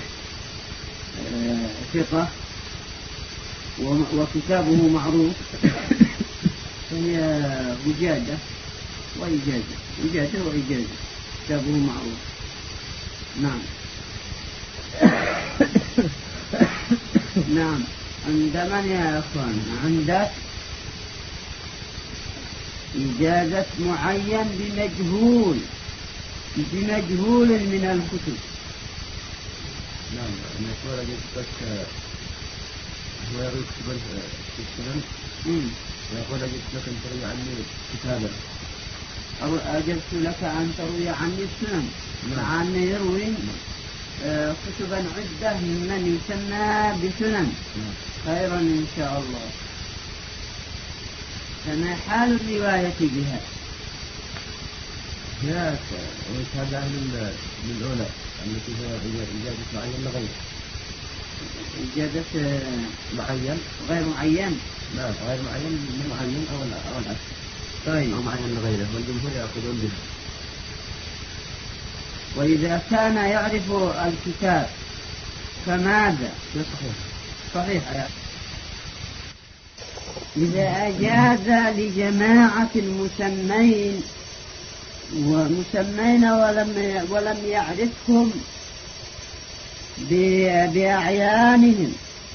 ثقة وكتابه معروف فهي وجادة وإجازة، كتابه معروف. نعم. نعم. عند من يا أخوان؟ عندك إجازة معين بمجهول من الكتب. نعم. أنا أقول لك هو يروي كتبا في السنن ويقول لك أن تروي عني كتابا أجزت لك أن تروي عني السنن، مع أن يروي كتبا عدة ممن يسمى بسنن خيرا إن شاء الله. فما حال الرواية بها؟ لا ويشهد أهل الأولى التي هي إجازة معين لغير إجازة معين غير معين. لا غير معين من معين أو العكس. طيب. أو معين لغيره والجمهور يأخذون به. وإذا كان يعرف الكتاب فماذا؟ صحيح. إذا أجاز لجماعة المسمين ولم يعرفهم بأعيانهم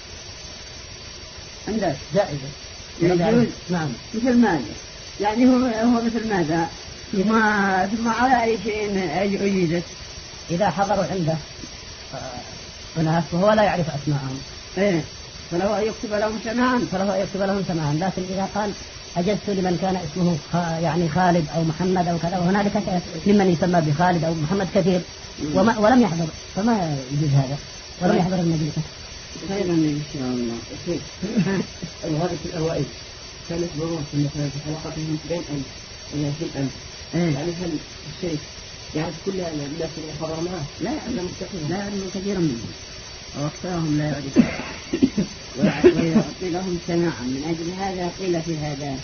عندك جائزة. يجوز. نعم. مثل ماذا؟ يعني هو مثل ماذا؟ ثم على أي شيء أجيزت؟ إذا حضروا عنده هناك وهو لا يعرف أسماءهم فله أن يكتب لهم سماعا. لكن إذا قال أجزت لمن كان اسمه يعني خالد أو محمد أو كذا، وهنالك ممن يسمى بخالد أو محمد كثير ولم يحضر، فما يجوز هذا ولم يحضر المجلس. خيرا إن شاء الله. هذه الأوائل كانت ضرورة في حلقتهم بين أن يعني هل الشيخ يعرف كل الناس اللي حضر معه؟ لا يعلم كثيرا منهم وأكثرهم لا يعرفون ويعطي لهم سماعا. من أجل هذا قيل في هذا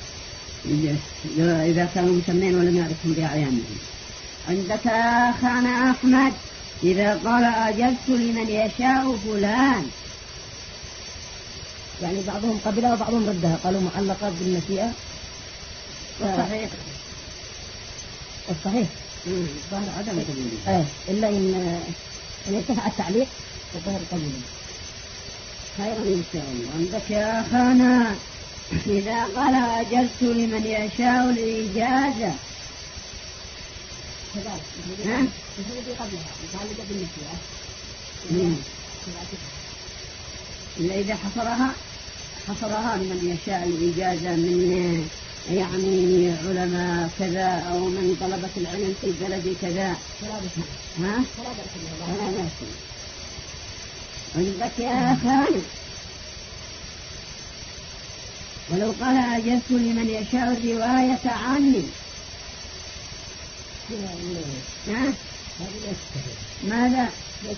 إذا كانوا مسمين ولم يعرفهم بأعيانهم. عندك أخانا أحمد إذا قال أجزت لمن يشاء فلان، يعني بعضهم قبلها وبعضهم ردها، قالوا معلقات بالمشيئة. الصحيح ظهر عدم قبوله إلا إن ارتفع التعليق وظهر قبوله. خيرا إن شاء الله. عندك يا أخانا إذا قال أجزت لمن يشاء الإجازة إلا إذا حصرها لمن يشاء الإجازة من يعني علماء كذا أو من طلبة العلم في البلد كذا. عندك يا أخوان ولو قال أجزت لمن يشاء الرواية عني ماذا؟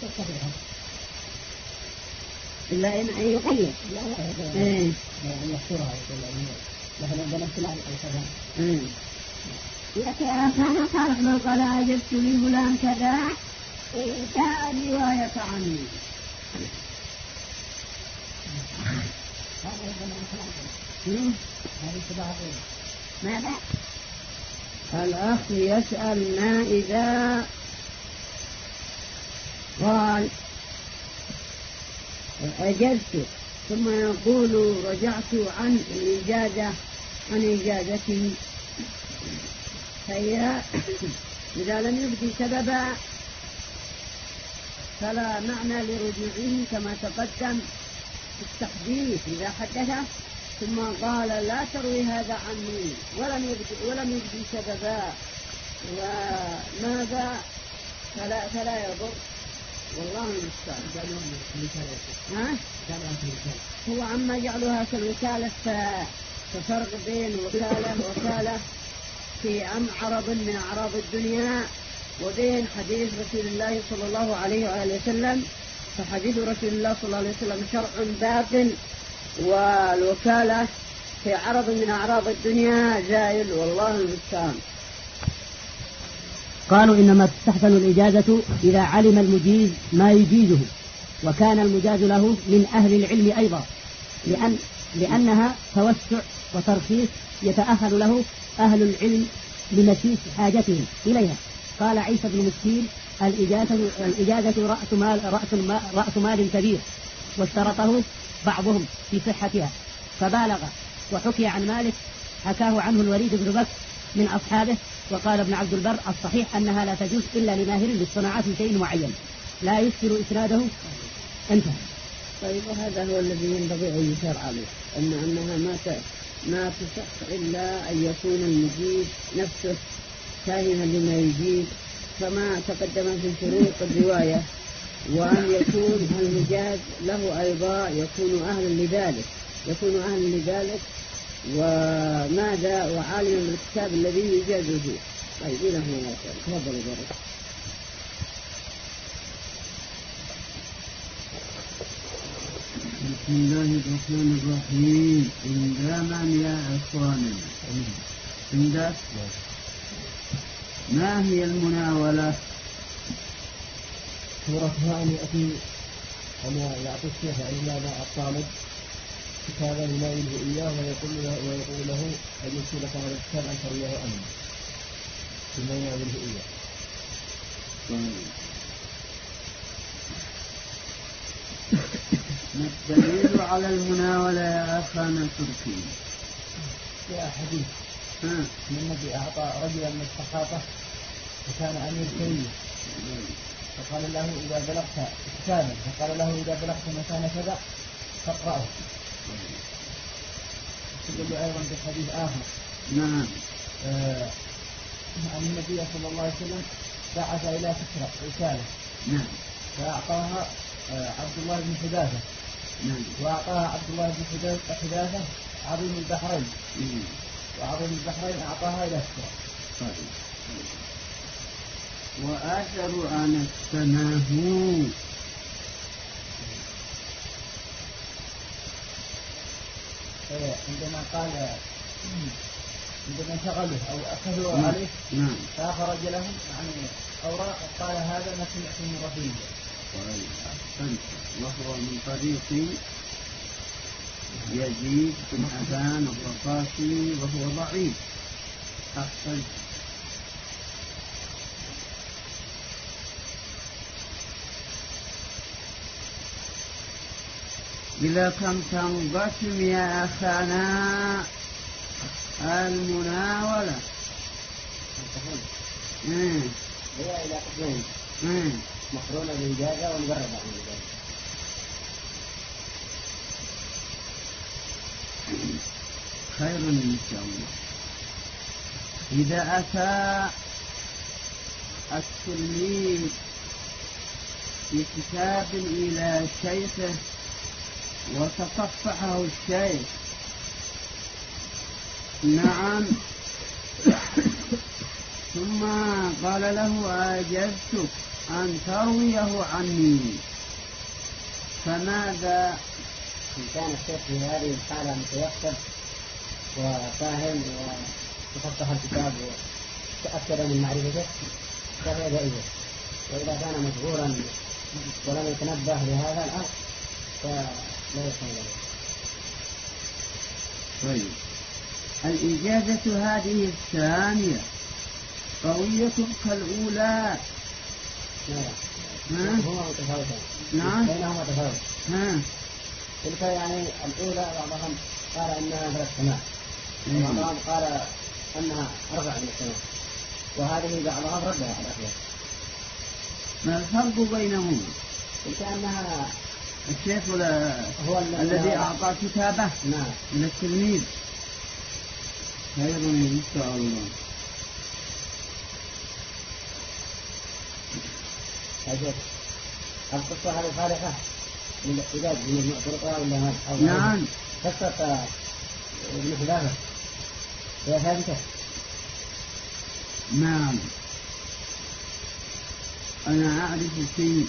إلا إن يقيد لك يا أخانا قال لو قال أجزت لفلان كذا جاء الرواية عني. ماذا؟ الأخ يسأل ما إذا قال أجزت ثم يقول رجعت عن الإجازة عن إجازته، إذا لم يبدي سببا فلا معنى لرجوعه كما تقدم في التحديث. إذا حدث ثم قال لا تروي هذا عني ولم يبدي سببا وماذا فلا يضر والله المستعان. هو عما جعلها كالوكالة ففرق بين وكالة في عرض من أعراض الدنيا وبين حديث رسول الله صلى الله عليه وآله وسلم. فحديث رسول الله صلى الله عليه وسلم شرع باطل والوكالة في عرض من أعراض الدنيا زائل والله المستعان. قالوا إنما تستحسن الإجازة إذا علم المجيز ما يجيزه وكان المجاز له من أهل العلم أيضا، لأنها توسع وترخيص يتأهل له أهل العلم لمسيس حاجتهم إليها. قال عيسى بن مسكين الإجازة رأس مال كبير، واشترطه بعضهم في صحتها فبالغ. وحكي عن مالك حكاه عنه الوليد بن بكر من أصحابه. وقال ابن عبد البر الصحيح أنها لا تجوز إلا لماهر للصناعات في شيء معين لا يكثر إسناده. انتهى. طيب وهذا هو الذي ينبغي أن يشار عليه أنها ما تصح إلا أن يكون المجيب نفسه فاهما لما يجيب كما تقدم في شروط الرواية، وأن يكون المجاز له أيضا يكون أهلا لذلك وماذا وعالما بالكتاب الذي يجاز فيه. طيب إلى هنا تفضل بارك. بسم الله الرحمن الرحيم. عندما يا إخواننا عندك ما هي المناولة؟ صورتها أن يأتي أن يعطي الشيخ إلى الطالب كتابا يناوله إياه ويقول له أن يكتب لك هذا الكتاب أن ترويه عنه ثم يناوله إياه. ما الدليل على المناولة يا أخانا تركي؟ يا حديث من النبي أعطى رجلا من الصحابة وكان أمير كريم فقال له إذا بلغت كتابا فقال له إذا بلغت مكان كذا فاقرأه. تدل أيضا بحديث آخر نعم عن النبي صلى الله عليه وسلم بعث إلى كسرى رسالة فأعطاها عبد الله بن حذافة وأعطاها عبد الله بن حذافة عظيم البحرين وعظيم البحرين أعطاها إلى كسرى. وآخر أن استناه عندما انشغلوا أو أخذوا عليه فأخرج لهم يعني أوراق قال هذا ما سمعت من رسول الله. وهو من طريق يزيد بن حسان الرقاشي وهو ضعيف. أحسن. إلى كم تنقسم يا أخانا المناولة؟ هي إلى قسمين مقرونة بالإجازة ومجردة عن الإجازة. خير إن شاء الله. إذا أتى التلميذ بكتاب إلى شيخه وتصفحه الشيخ نعم ثم قال له أجزتك أن ترويه عني فماذا؟ إن كان الشيخ في هذه الحالة متيقظ وفاهم وتصفح الكتاب وتأكد من معرفته فهي جائزة، وإذا كان مشغولا ولم يتنبه لهذا الأمر فلا يكون ذلك. طيب الإجازة هذه الثانية قوية كالأولى؟ هما متفاوتان. نعم بينهما تفاوت. تلك يعني الأولى بعضهم قال أنها 3 سماع وبعضهم قال أنها 4 من السماع وهذه بعضهم ردها على الأخير. ما الفرق بينهما؟ تلك أنها الشيخ هو الذي أعطى كتابه من التلميذ. خير إن شاء الله. القصة هذه صالحة من الاحتجاج بمجموع طرقها ولا ما؟ نعم. قصة ابن حذافة هي ثابتة. نعم. أنا أعرف في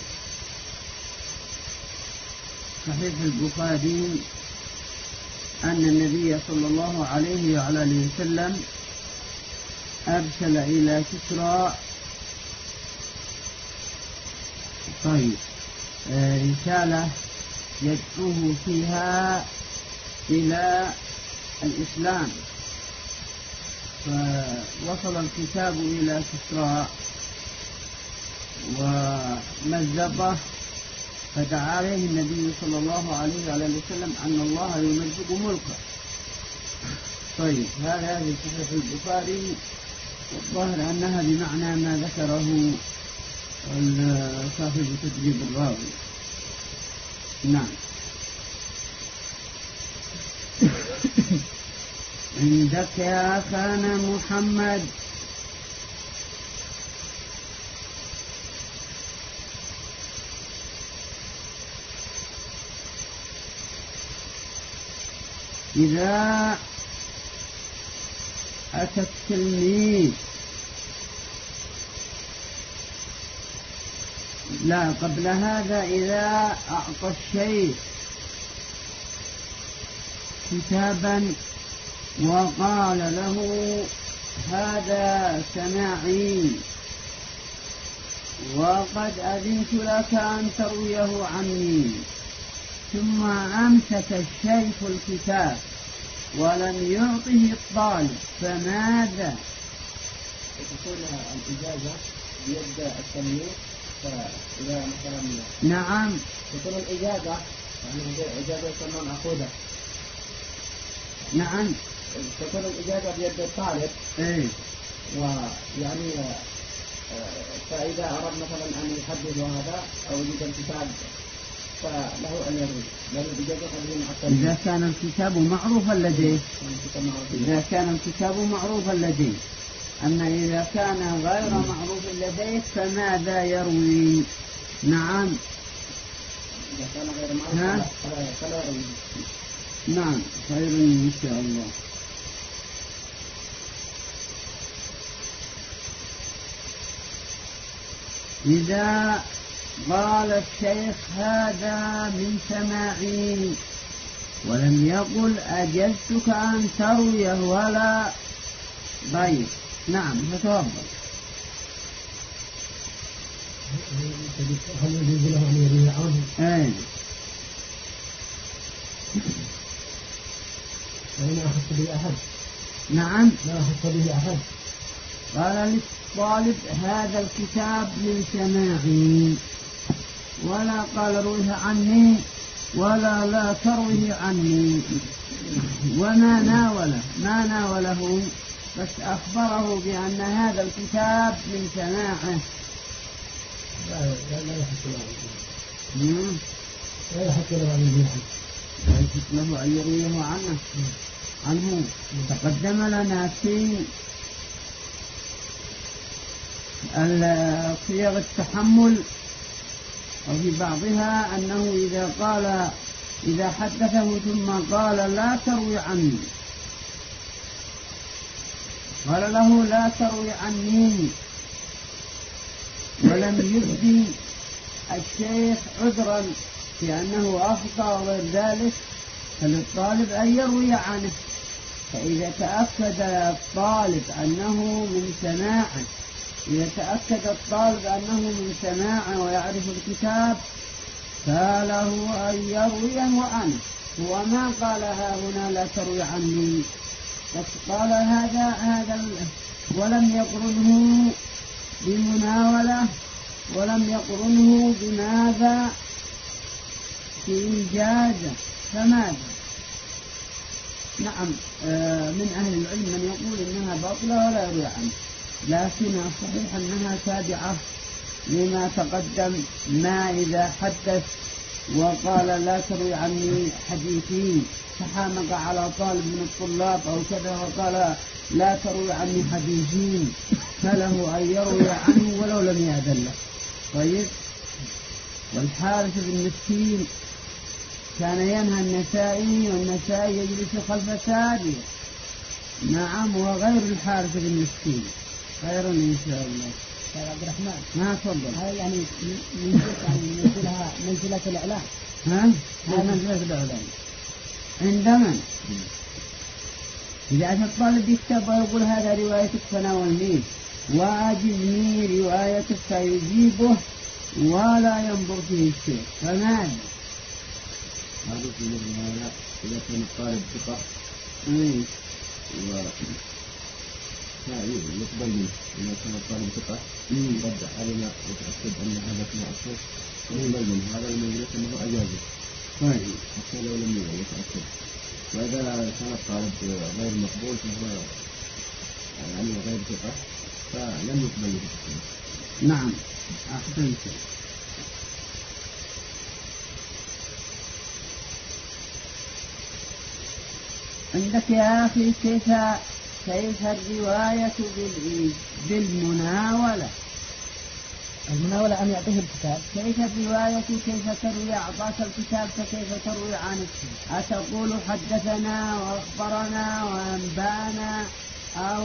صحيح البخاري أن النبي صلى الله عليه وعلى آله وسلم أرسل إلى كسرى رسالة يدعوه فيها إلى الإسلام، فوصل الكتاب إلى كسرى ومزقه فدعا عليه النبي صلى الله عليه وعلى آله وسلم أن الله يمزق ملكه. طيب هذا في صحيح البخاري والظاهر أنها بمعنى ما ذكره صاحب تدريب الراوي. نعم. عندك يا أخانا محمد؟ إذا أتى التلميذ، لا قبل هذا، إذا أعطى الشيخ كتابا وقال له هذا سماعي وقد أذنت لك أن ترويه عني، ثم أمسك الشيخ الكتاب ولم يعطه الطالب، فماذا؟ تكون الإجازة بيد التلميذ، فإذا مثلا نعم تكون الإجازة يعني إجازة مأخوذة. نعم تكون الإجازة بيد الطالب. إيه. ويعني فإذا أراد مثلا أن يحدد هذا أو يجد الكتاب فله أن يروي، لأن الإجازة قد مع التلميذ. إذا كان الكتاب معروفا لديه، إذا كان الكتاب معروفا لديه. أما إذا كان غير معروف لديه فماذا يروي؟ نعم إذا كان غير معروف فلا يروي. نعم خير إن شاء الله. إذا قال الشيخ هذا من سماعي ولم يقل أجزتك أن ترويه ولا ضيف، نعم فتفضل. هل يجوز له أن يروي عنه؟ أي. وإن أخذت به أحد؟ نعم لا أخذت به أحد. قال للطالب هذا الكتاب من سماعي ولا قال رويه عني ولا لا ترويه عني، وما ناوله بس أخبره بأن هذا الكتاب من سماعه. لا يحق له أن يرويه عنه. تقدم لنا في صيغ التحمل أو في بعضها أنه إذا حدثه ثم قال لا تروي عني، قال له لا تروي عني ولم يبدي الشيخ عذرا لأنه أخطأ وغير ذلك، فللطالب أن يروي عنه. فإذا تأكد الطالب أنه من سماعه، إذا تأكد الطالب أنه من سماعه ويعرف الكتاب فله أن يرويه عنه. هو ما قال ها هنا لا تروي عني، بس قال هذا ولم يقرنه بمناولة ولم يقرنه بماذا بإجازة، فماذا؟ نعم من أهل العلم من يقول إنها باطلة ولا يروي عنه، لكن الصحيح أنها تابعة لما تقدم. ما إذا حدث وقال لا تروي عني حديثي، تحامق على طالب من الطلاب أو كذا وقال لا تروي عني حديثي، فله أن يروي عنه ولو لم يأذن له. طيب. والحارث بن مسكين كان ينهى النسائي والنسائي يجلس خلف سارية. نعم وغير الحارث بن مسكين خير إن شاء الله. يا عبد الرحمن ما تفضل. هاي يعني منزلها منزلة الإعلام. هاي منزلة الإعلام عندما إذا أتى الطالب يكتب ويقول هذا روايتك فناولني وأجزني روايتك فيجيبه ولا ينظر فيه الشيء، فماذا؟ هذا في الرواية إذا كان الطالب ثقة يقبل منه. إذا كان الطالب ثقة قد علم وتأكد أن هذا في الشيخ يقبل منه، هذا المجلس أنه أجازه حتى لو لم يتأكد. وإذا كان الطالب غير مقبول فهو يعني غير ثقة فلم يقبل منه. نعم أحسنت. عندك يا أخي كيف الرواية بالمناولة؟ المناولة أن يعطيه الكتاب. كيف الرواية كيف تروي؟ أعطاك الكتاب فكيف تروي عنه؟ أتقول حدثنا وأخبرنا وأنبانا أو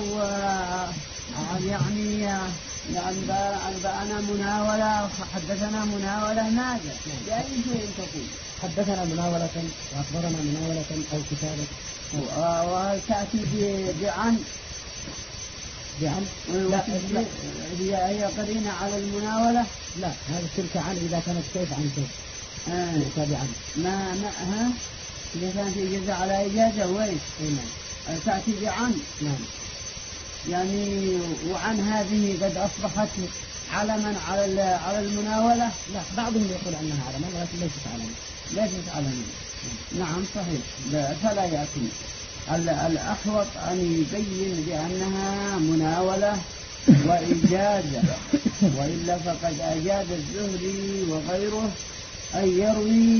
يعني أنبانا مناولة أو حدثنا مناولة؟ ماذا؟ بأي شيء تقول؟ حدثنا مناولة وأخبرنا مناولة أو كتابة. وهل تأتي بعن؟ لا هي قرينة على المناولة؟ لا، هذا تلك عن إذا كانت كيف عن كيف تابعا. ما إذا كانت إجازة على إجازة وين؟ تأتي بعن. نعم. يعني وعن هذه قد أصبحت علما على المناولة؟ لا، بعضهم يقول أنها علما ولكن ليست علما. نعم صحيح. فلا يأتي. الأحوط أن يبين بأنها مناولة وإجازة، وإلا فقد أجاد الزهري وغيره أن يروي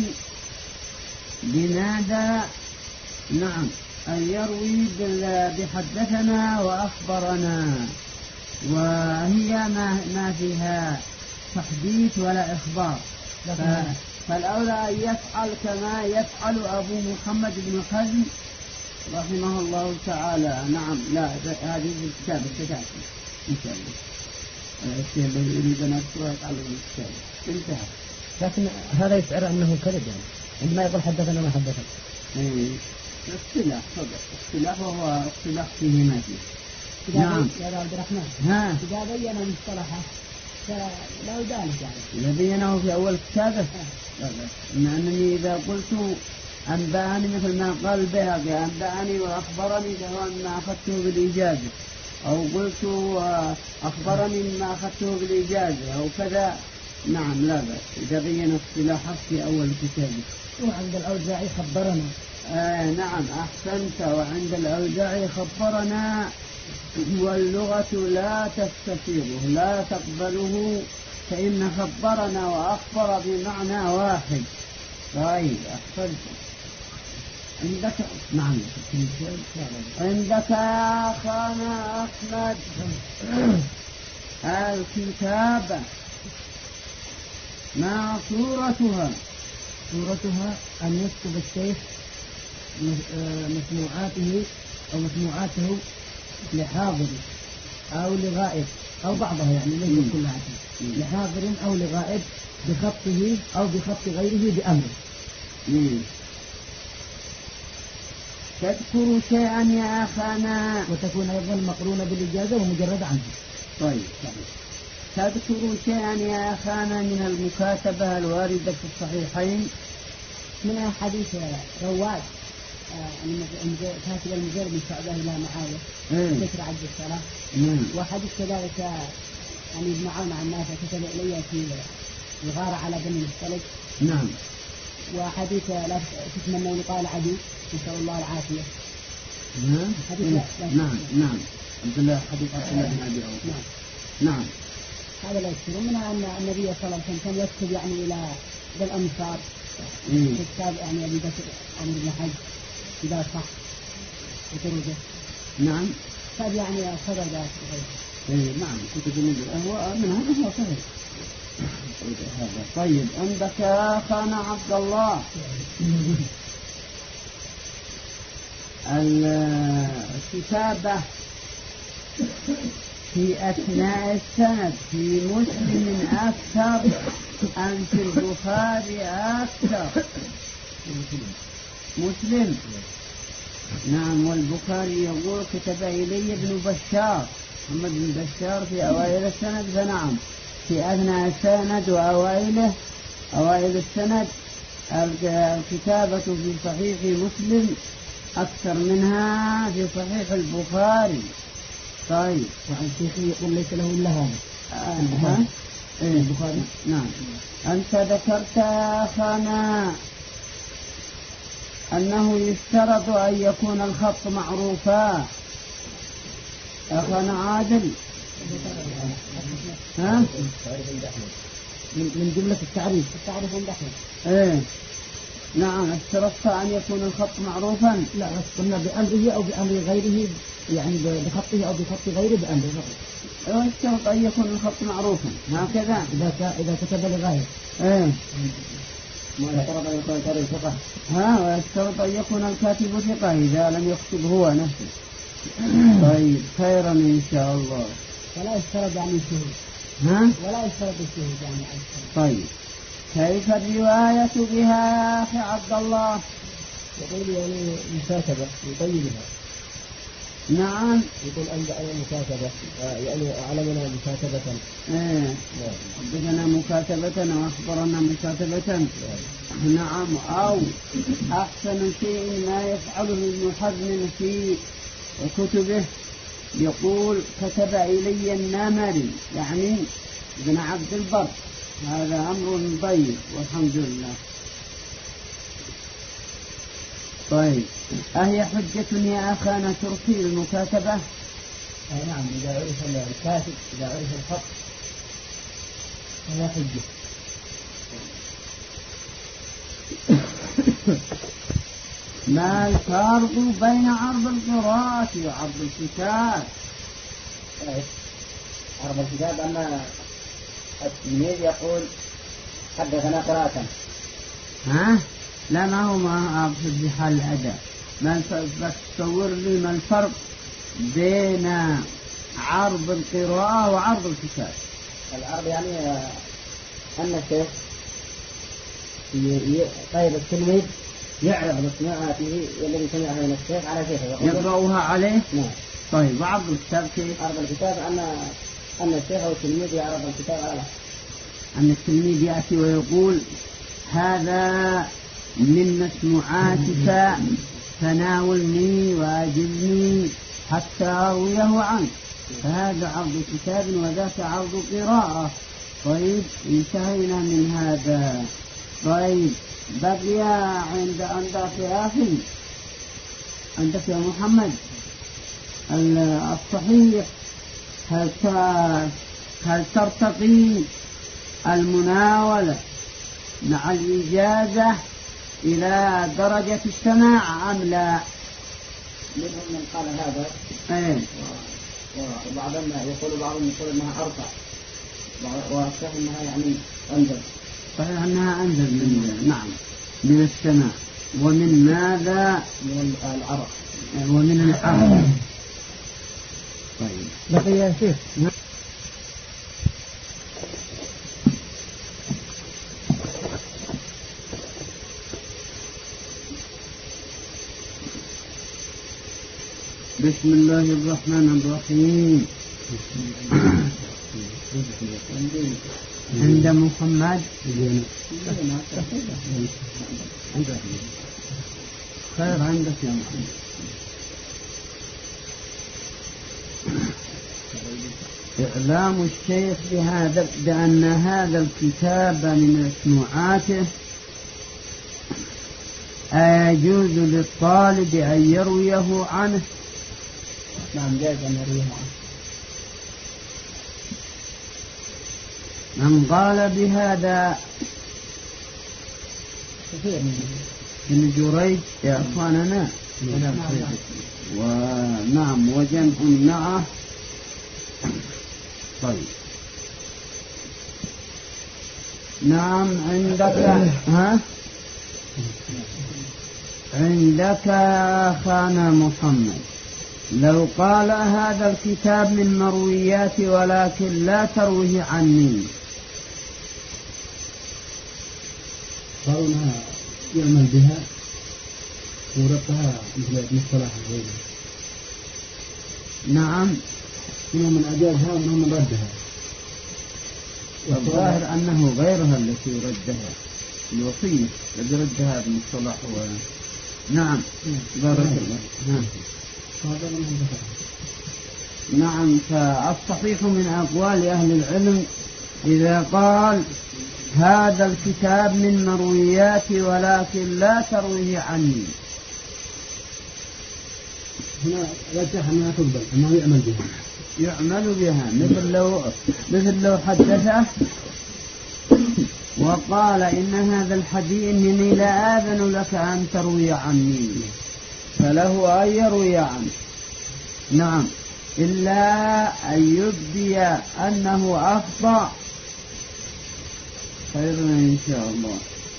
بماذا؟ نعم، أن يروي بحدثنا وأخبرنا، وهي ما فيها تحديث ولا إخبار. فالأولى أن يفعل كما يفعل أبو محمد بن حزم رحمه الله تعالى. نعم. لا، هذه الكتاب الكتاب إن شاء الله. الشيء الذي يريد أن أذكره يتعلق بالكتاب انتهى. لكن هذا يشعر أنه كذب يعني عندما يقول حدثنا ما حدثنا. اختلاف اختلاف وهو اختلاف فيه ما فيه. نعم يا عبد الرحمن. إذا بين مصطلحه فلا ذلك يعني. إذا بينه في أول كتابه أنني إذا قلت أنبأني مثل ما قال البيهقي أنبأني وأخبرني سواء ما أخذته بالإجازة، أو قلت أخبرني ما أخذته بالإجازة أو كذا. نعم لا بأس إذا بين اصطلاحه في أول كتابه. وعند الأوزاعي خبرنا. نعم أحسنت. وعند الأوزاعي خبرنا، واللغة لا تستفيضه لا تقبله، فإن خبرنا وأخبر بمعنى واحد. طيب أحسنت. عندك نعم عندك أخانا أحمد الكتابة ما صورتها؟ صورتها أن يكتب الشيخ مسموعاته أو مسموعاته لحاضر أو لغائب أو بعضها، يعني ليس كلها، لحاضر أو لغائب بخطه أو بخط غيره بأمره. تذكر شيئا يا أخانا، وتكون أيضا مقرونة بالإجازة ومجرد عنه. طيب تذكر شيئا يا أخانا من المكاتبة الواردة في الصحيحين؟ من حديث رواد كاتب المجرد من شعبه إلى معاوية ذكر عبد السلام، وحديث كذلك يعني ابن عون عن نافع كتب إلي في الغارة على بني المصطلق. نعم. وحديث لا تتمنى يقال عدو نسأل الله العافية. نعم عبد الله حديث عبد الله بن أبي أوف. نعم. هذا لا يكثر منها أن النبي صلى الله عليه وسلم كان يكتب يعني إلى الأنصار كتاب يعني أبي بكر عمرو بن حج إذا صح وترجه. نعم. كتاب يعني خبر ذات. نعم كتب من هذا هو صحيح. طيب عندك يا أخانا عبد الله الكتابة في أثناء السند في مسلم أكثر أم في البخاري أكثر؟ مسلم. نعم. والبخاري يقول كتب إلي ابن بشار محمد بن بشار في أوائل السند، فنعم في أثناء السند أوائل السند الكتابة في صحيح مسلم أكثر منها في صحيح البخاري. طيب وعن شيخي يقول ليس له إلا هذا البخاري. نعم. أنت ذكرت يا أخانا أنه يشترط أن يكون الخط معروفا. أخانا عادل من جملة التعريف عند أحمد. نعم. اشترطت أن يكون الخط معروفا؟ لا، بس قلنا بأمره أو بأمر غيره، يعني بخطه أو بخط غيره بأمره. اشترط أن يكون الخط معروفا هكذا إذا كتب لغاية. ويشترط أن يكون الكاتب ثقة. ويشترط أن يكون الكاتب ثقة إذا لم يكتب هو نفسه. طيب خيرا إن شاء الله. ولا يشترط يعني الشهود. ولا يشترط الشهود يعني. طيب كيف الرواية بها يا أخي عبد الله؟ يقول يعني مكاتبة يطيبها. نعم. يقول أنا مكاتبة، يعني أعلمنا مكاتبة. حدثنا مكاتبة وأخبرنا مكاتبة. نعم. أو أحسن شيء ما يفعله ابن حزم في كتبه، يقول كتب إلي النامري، يعني ابن عبد البر. هذا أمر طيب والحمد لله. طيب أهي حجة يا أخانا تركي المكاتبة؟ نعم، إذا عرف الكاتب، إذا عرف الخط فهي حجة. ما الفرق بين عرض القراءة وعرض الكتاب؟ عرض الكتاب أن التلميذ يقول حدثنا قراءة. لا، ما هو ما أقصد بحال الأداء. بس تصور لي ما الفرق بين عرض القراءة وعرض الكتاب؟ العرض يعني أن الشيخ طيب التلميذ يعرض بسماعاته الذي سمعها من الشيخ على شيخه يقرأها عليه. نعم. طيب وعرض الكتاب كيف؟ عرض الكتاب أن الشيخ أو التلميذ يعرض الكتاب على أن التلميذ يأتي ويقول هذا من مسموعاتك فناولني وأجلني حتى أرويه عنك، فهذا عرض كتاب وذاك عرض قراءة. طيب انتهينا من هذا. طيب بقي عندك يا أخي، عندك يا محمد الصحيح، هل ترتقي المناولة مع الإجازة إلى درجة السماع أم لا؟ منهم من قال هذا. وبعضهم يقول أنها أرفع، وصحيح أنها يعني أنزل. صحيح أنها أنزل من السماع. ومن ماذا؟ من العرق. ومن العرق. طيب بقي يا شيخ. بسم الله الرحمن الرحيم. عند محمد خير عندك يا محمد. إعلام الشيخ بأن هذا الكتاب من مسموعاته أيجوز للطالب أن يرويه عنه؟ نعم جائز أن يرويه عنه. من قال بهذا ابن جريج يا أخواننا. ونعم وجمع معه. طيب نعم عندك أخانا محمد لو قال هذا الكتاب من مروياتي ولكن لا ترويه عني، قالوا يعمل بها وربطها مثل ابن الصلاح وغيره. نعم منهم من أجازها ومنهم من ردها. الظاهر أنه غيرها التي ردها، الوصية الذي ردها ابن الصلاح نعم بارك الله. نعم فالصحيح من أقوال أهل العلم إذا قال هذا الكتاب من مروياتي ولكن لا ترويه عني، هنا رجح أنها تقبل أنه يعمل بها مثل لو حدثه وقال إن هذا الحديث إنني لا آذن لك أن تروي عني، فله أن يروي عنه. نعم، إلا أن يبدي أنه أخطأ خيرنا إن شاء الله.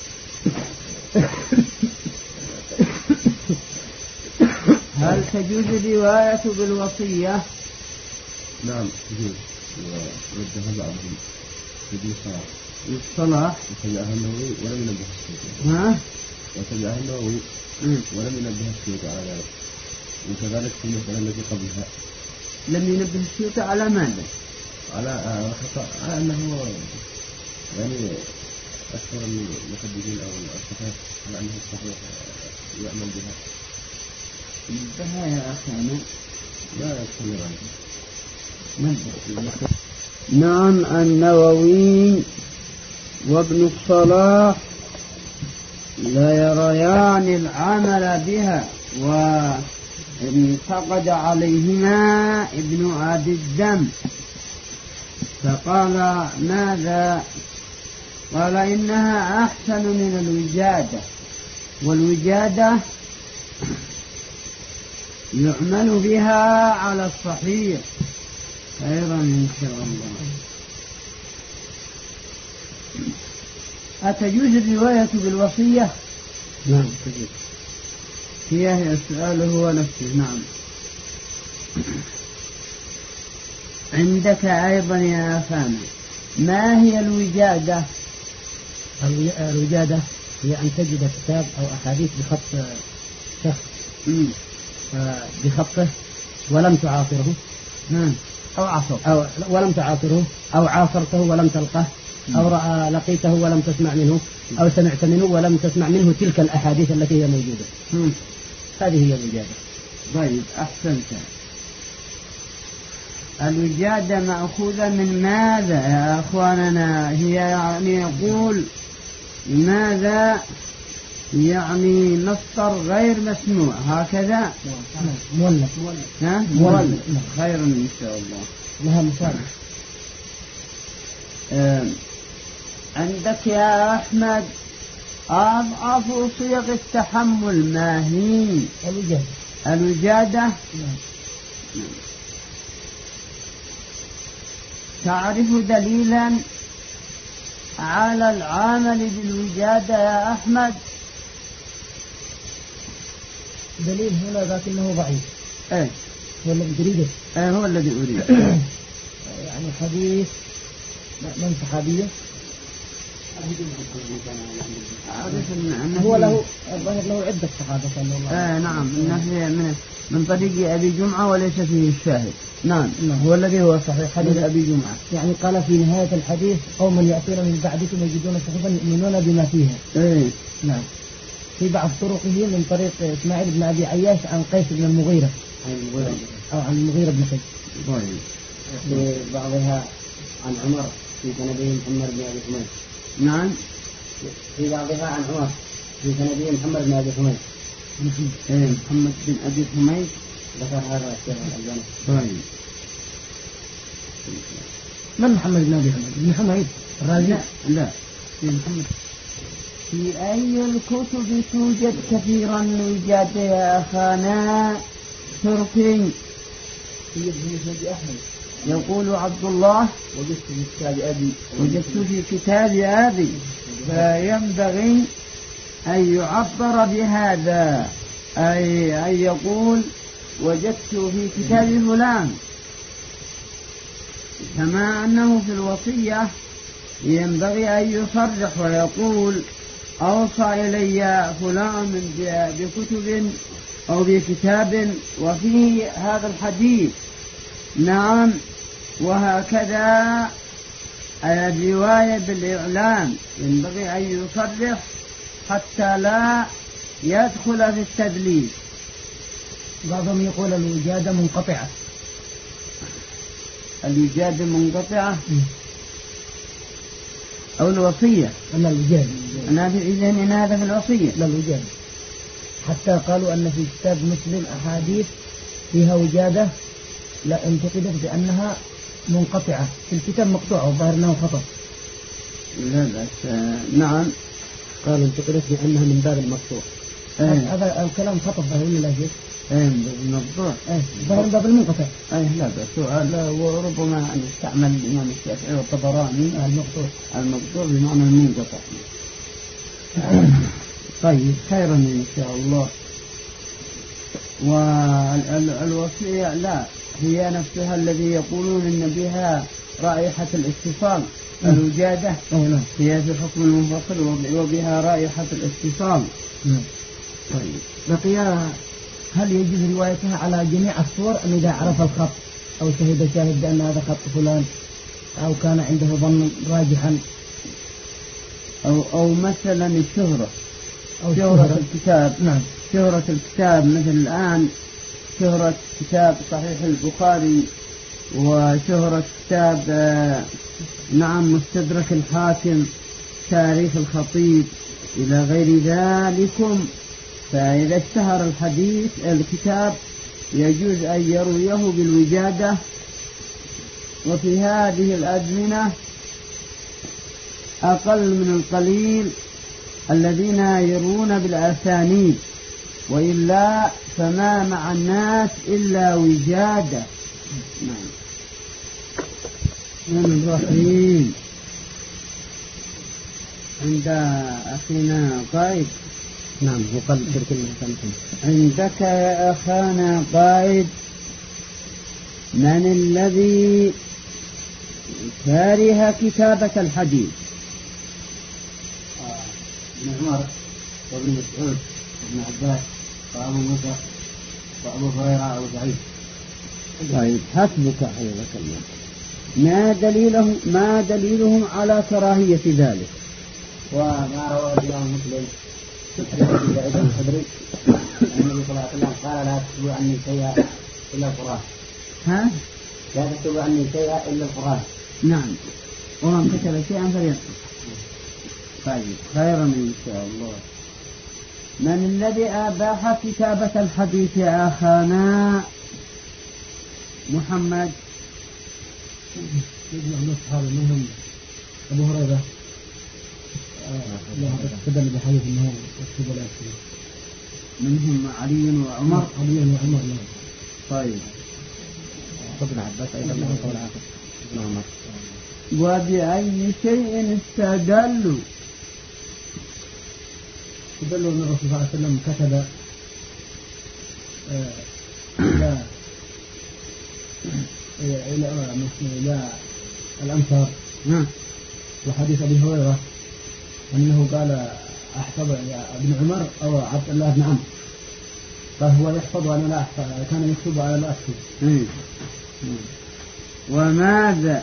هل تجوز الرواية بالوصية؟ نعم تجوز، وردها بعضهم في الصلاة وتبعها النووي ولم ينبه السيوطي. وتبعها النووي ولم ينبه السيوطي على ذلك. وكذلك في المسألة التي قبلها لم ينبه السيوطي على ماذا؟ على خطأ، على أنه يعني أكثر المحدثين أو الصحاح على أنه الصحيح يعمل بها. انتهى يا أخانا، لا يستمر عنه. نعم، النووي وابن الصلاح لا يريان العمل بها، وانتقد عليهما ابن أبي الدم فقال ماذا؟ قال إنها أحسن من الوجادة، والوجادة يعمل بها على الصحيح. خيرا إن شاء الله. أتجوز الرواية بالوصية؟ نعم تجوز. هي السؤال هو نفسه. نعم. عندك أيضا يا أخانا، ما هي الوجادة؟ الوجادة هي أن تجد كتاب أو أحاديث بخط شخص بخطه ولم تعاصره، أو ولم تعاصره، أو عاصرته ولم تلقه، أو لقيته ولم تسمع منه، أو سمعت منه ولم تسمع منه تلك الأحاديث التي هي موجودة. هذه هي الوجادة. طيب أحسنت. الوجادة مأخوذة من ماذا يا أخواننا؟ هي يعني يقول ماذا؟ يعني مصدر غير مسموع هكذا. مولد. مولد. خير إن شاء الله. لها مثال. عندك يا أحمد أضعف صيغ التحمل ما هي؟ الوجادة. تعرف دليلا على العمل بالوجادة يا أحمد؟ دليل هنا لكنه ضعيف. ايه هو الذي تريده؟ هو الذي أريد. يعني حديث من صحابية هو له الظاهر له عدة صحابة صلى الله عليه وسلم. نعم، من طريق أبي جمعة وليس فيه الشاهد. نعم هو الذي هو صحيح حديث أبي جمعة. يعني قال في نهاية الحديث قوم يأتون من بعدكم يجدون صحفا يؤمنون بما فيها. نعم. في بعض طرقه من طريق إسماعيل بن أبي عياش عن قيس بن المغيرة أو عن المغيرة بن قيس. في بعضها عن عمر في سنده محمد بن أبي حميد. نعم. في بعضها عن عمر في سنده محمد بن أبي حميد. محمد بن أبي حميد ذكر هذا الشيخ الألباني. طيب. من محمد بن أبي حميد؟ بن حميد الرازي؟ لا. في محمد. في أي الكتب توجد كثيرا الوجادة يا أخانا؟ تركي. في مسند أحمد. يقول عبد الله وجدت في كتاب أبي فينبغي أن يعبر بهذا، أي أن يقول وجدت في كتاب فلان، كما أنه في الوصية ينبغي أن يصرح ويقول أوصى إلي فلان بكتب أو بكتاب وفيه هذا الحديث. نعم. وهكذا الرواية بالإعلام ينبغي أن يصرح حتى لا يدخل في التدليس. بعضهم يقول الوجادة منقطعة. الوجادة منقطعة أو الوصية؟ لا الوجادة. أنا في إذن هذا في الوصية. لا الوجادة. حتى قالوا أن في كتاب مسلم أحاديث فيها وجادة لا انتقدت بأنها منقطعة، في الكتاب مقطوعة وظاهر أنه خطأ. لا بأس. نعم. قال انتقلت بأنها من باب المقطوع. هذا الكلام خطب ولا لا شيء؟ المقطوع. ظاهر باب المنقطع. لا بأس. وربما نستعمل الإمام الشافعي والطبراني المقطوع بمعنى المنقطع. طيب خيرا إن شاء الله. والوصية لا هي نفسها الذي يقولون إن بها رائحة الاتصال الوجادة هي في حكم المنفصل وبها رائحة الاتصال. طيب بقي هل يجوز روايتها على جميع الصور أم إذا عرف الخط أو شهد شاهد بأن هذا خط فلان أو كان عنده ظن راجحا أو مثلا الشهرة أو شهرة الكتاب. نعم. شهرة الكتاب مثل الآن شهرة كتاب صحيح البخاري وشهرة كتاب مستدرك الحاكم تاريخ الخطيب إلى غير ذلكم. فإذا اشتهر الكتاب يجوز أن يرويه بالوجادة. وفي هذه الأزمنة أقل من القليل الذين يرون بالأسانيد، وإلا فما مع الناس إلا وجادة. من الرحيم عند أخينا قائد. نعم وقال عندك يا أخانا قائد من الذي كره كتابة الحديث؟ ابن عمر وابن مسعود وابن عباس وأبو موسى وأبو هريرة أو سعيد. طيب حسبك حيث الله. ما دليلهم على كراهية ذلك؟ وما روى الإمام مسلم في سعيد الخدري النبي صلى الله عليه وسلم قال لا تكتبوا عني شيئا إلا القرآن. لا تكتبوا عني شيئا إلا القرآن. نعم. ومن كتب شيئا فليكتب. طيب خيرا إن شاء الله. من الذي أباح كتابة الحديث يا أخانا محمد؟ هذا منهم أبو هريرة استدل بحديث أنه يكتب ولا يكتب. منهم علي وعمر. طيب. ابن عباس أيضا له قول آخر ابن عمر. وبأي شيء استدلوا؟ استدلوا أن الرسول صلى الله عليه وسلم كتب إلى الأمصار. وحديث أبي هريرة أنه قال أحفظ يا ابن عمر أو عبد الله بن عمرو، فهو يحفظ وأنا لا أحفظ، كان يكتب وأنا لا أكتب. وماذا؟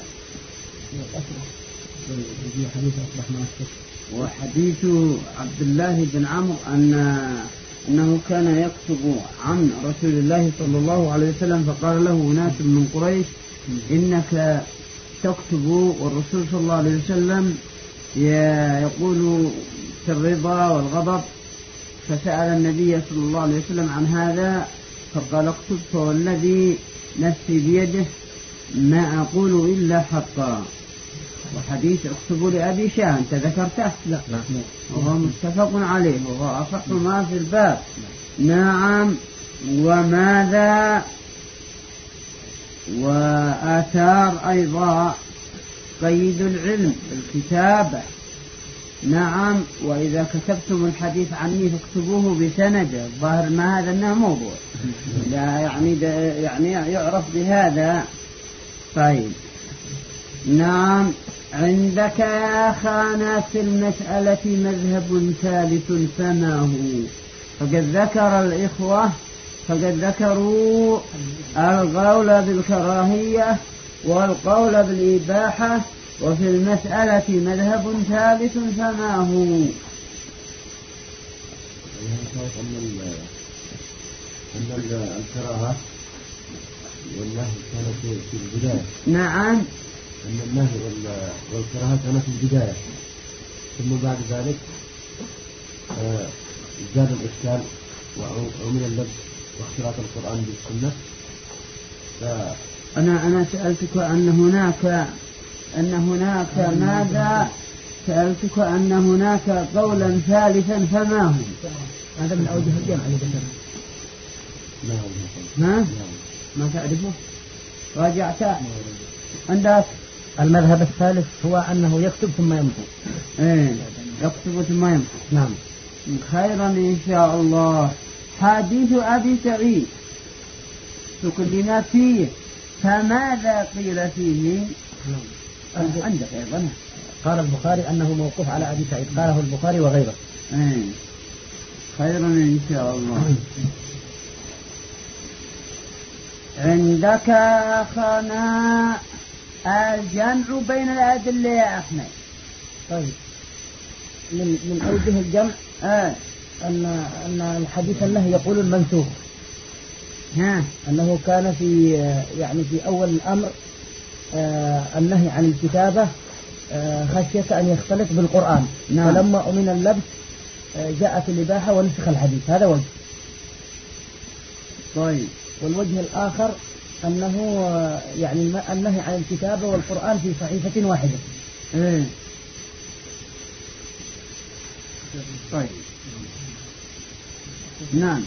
حديث أصبح ما أكتب. وحديث عبد الله بن عمرو أنه كان يكتب عن رسول الله صلى الله عليه وسلم، فقال له ناس من قريش إنك تكتب والرسول صلى الله عليه وسلم يقول في الرضا والغضب، فسأل النبي صلى الله عليه وسلم عن هذا فقال اكتب فوالذي نفسي بيده ما أقول إلا حقا. وحديث اكتبوا لأبي شاه أنت ذكرته؟ لا. وهو متفق عليه وهو أصح ما في الباب. نعم. وماذا؟ وآثار أيضا قيد العلم الكتابة. نعم. وإذا كتبتم الحديث عني فاكتبوه بسنده. الظاهر ما هذا أنه موضوع لا يعني يعرف بهذا. طيب. نعم. عندك يا أخانا في المسألة مذهب ثالث فما هو؟ فقد ذكروا القول بالكراهية والقول بالإباحة، وفي المسألة مذهب ثالث فما هو؟ أن الكراهة والنهي كانت في البداية. نعم. أن النهي والكراهة كانت في البداية، ثم بعد ذلك زاد الإشكال ومن اللبس واختلاط القرآن بالسنة. أنا سألتك أن هناك ماذا سألتك أن هناك قولا ثالثا فما هو؟ هذا من أوجه الجمع اللي ذكرنا. ها؟ ما تعرفه؟ راجعت عندك المذهب الثالث هو أنه يكتب ثم يمحو. يكتب ثم يمحو. نعم. خيرا إن شاء الله. حديث أبي سعيد تكلم فيه فماذا قيل فيه؟ عندك أيضا. قال البخاري أنه موقوف على أبي سعيد، قاله البخاري وغيره. خيرا إن شاء الله. عندك أخنا الجمع بين الأدلة يا أحمد. طيب من أوجه الجمع أن الحديث الله يقول المنسوخ، أنه كان في أول الأمر النهي عن الكتابة خشية أن يختلط بالقرآن. فلما أمن اللبس جاءت الإباحة ونسخ الحديث. هذا وجه. طيب. والوجه الآخر أنه النهي عن الكتابة والقرآن في صحيفة واحدة. طيب. نعم.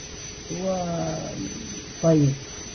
طيب.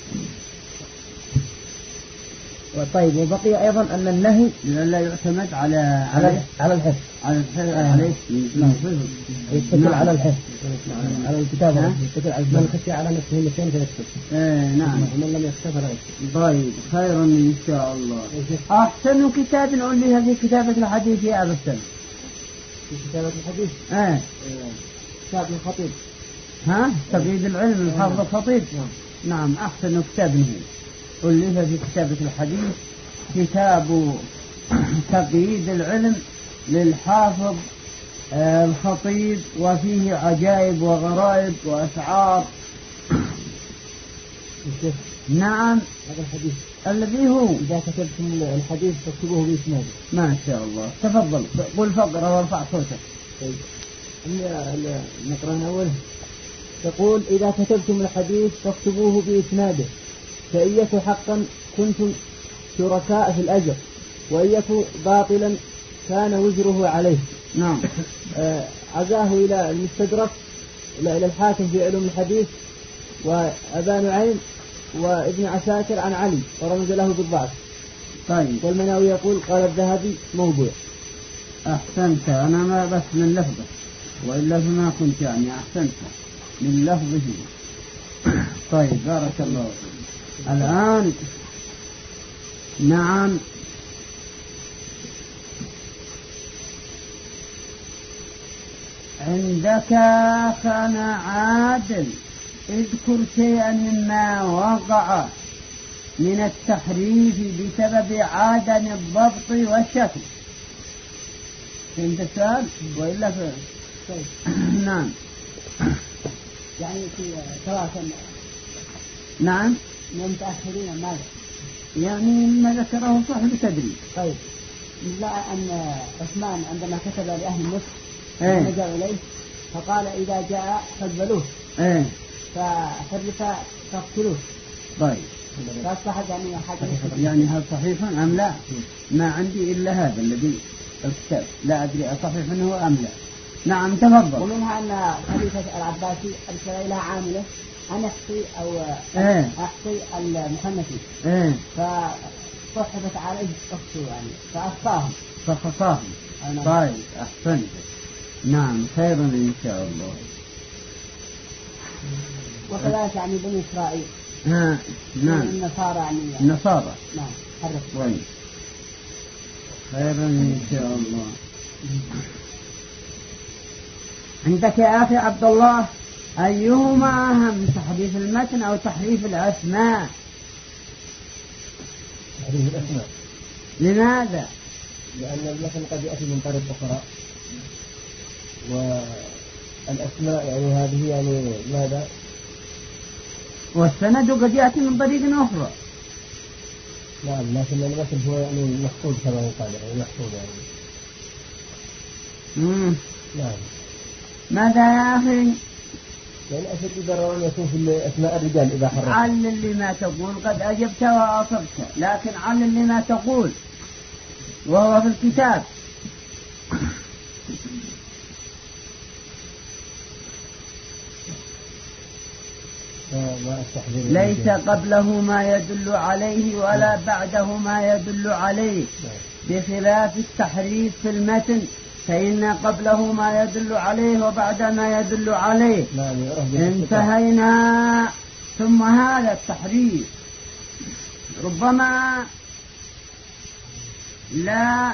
وبقي أيضا أن النهي لا يعتمد على الحفظ. على يتكل على الحفظ، على الكتابة، يتكل على من خشي على نفسه مثلين فيكتب. نعم. ومن لم يكتب فلا يكتب. طيب خيرا إن شاء الله. أحسن كتاب ألف في كتابة الحديث يا أبا السلام. في كتابة الحديث؟ كتاب الخطيب. تقييد العلم الحافظ الخطيب. نعم أحسن كتاب ألف في كتابة الحديث كتاب تقييد العلم للحافظ الخطيب، وفيه عجائب وغرائب وأسعار. نعم. هذا الحديث الذي هو إذا كتبتم الحديث فاكتبوه بإسناده. ما شاء الله. تفضل قل فقرة وارفع صوتك. طيب. نقرأ أوله. تقول إذا كتبتم الحديث فاكتبوه بإسناده، فإن يكن حقا كنتم شركاء في الأجر، وإن يكن باطلا كان وزره عليه. نعم. عزاه إلى المستدرك إلى الحاكم في علوم الحديث وأبا نعيم وابن عساكر عن علي ورمز له بالضعف. طيب. والمناوي يقول قال الذهبي موضوع. أحسنت. أنا ما بس من لفظه وإلا فما كنت أحسنت من لفظه. طيب بارك الله فيك. الآن نعم عندك أخنا عادل اذكر شيئا مما وقع من التحريف بسبب عدم الضبط والشكل. فهمت السؤال؟ وإلا طيب. نعم. يعني في سواء نعم من المتأخرين ماذا؟ يعني ما ذكره صاحب التدريب. طيب. لا أن عثمان عندما كتب لأهل النصر رجعوا إليه فقال إذا جاء فاقبلوه فحرف فاقتلوه. طيب. فأصبحت يعني هل صحيح أم لا؟ ما عندي إلا هذا الذي الكتاب، لا أدري أصحيح منه أم لا. نعم تفضل. ومنها أن خليفة العباسي أرسل إلى عامله أن يحصي أو أحصي المحنثي فصحبت عليه أخته فأخطاهم. طيب أحسنت. نعم خيرا إن شاء الله. وكذلك بني إسرائيل. نعم. النصارى النصارى. نعم حرف. طيب خيرا إن شاء الله. عندك يا أخي عبد الله أيهما أهم، تحريف المتن أو تحريف الأسماء؟ تحريف الأسماء. لماذا؟ لأن المتن قد يأتي من طريق أخرى، والأسماء هذه ماذا؟ والسند قد يأتي من طريق أخرى. نعم لكن المتن هو محفوظ كما يقال محفوظ نعم. ماذا يا أخي؟ يعني أشد ضررا يكون في أسماء الرجال إذا حرفت. علل لما تقول، قد أجبت وأصبت، لكن علل لما تقول وهو في الكتاب. ليس قبله ما يدل عليه ولا بعده ما يدل عليه، بخلاف التحريف في المتن فإن قبله ما يدل عليه وبعد ما يدل عليه. انتهينا. ثم هذا التحريف ربما لا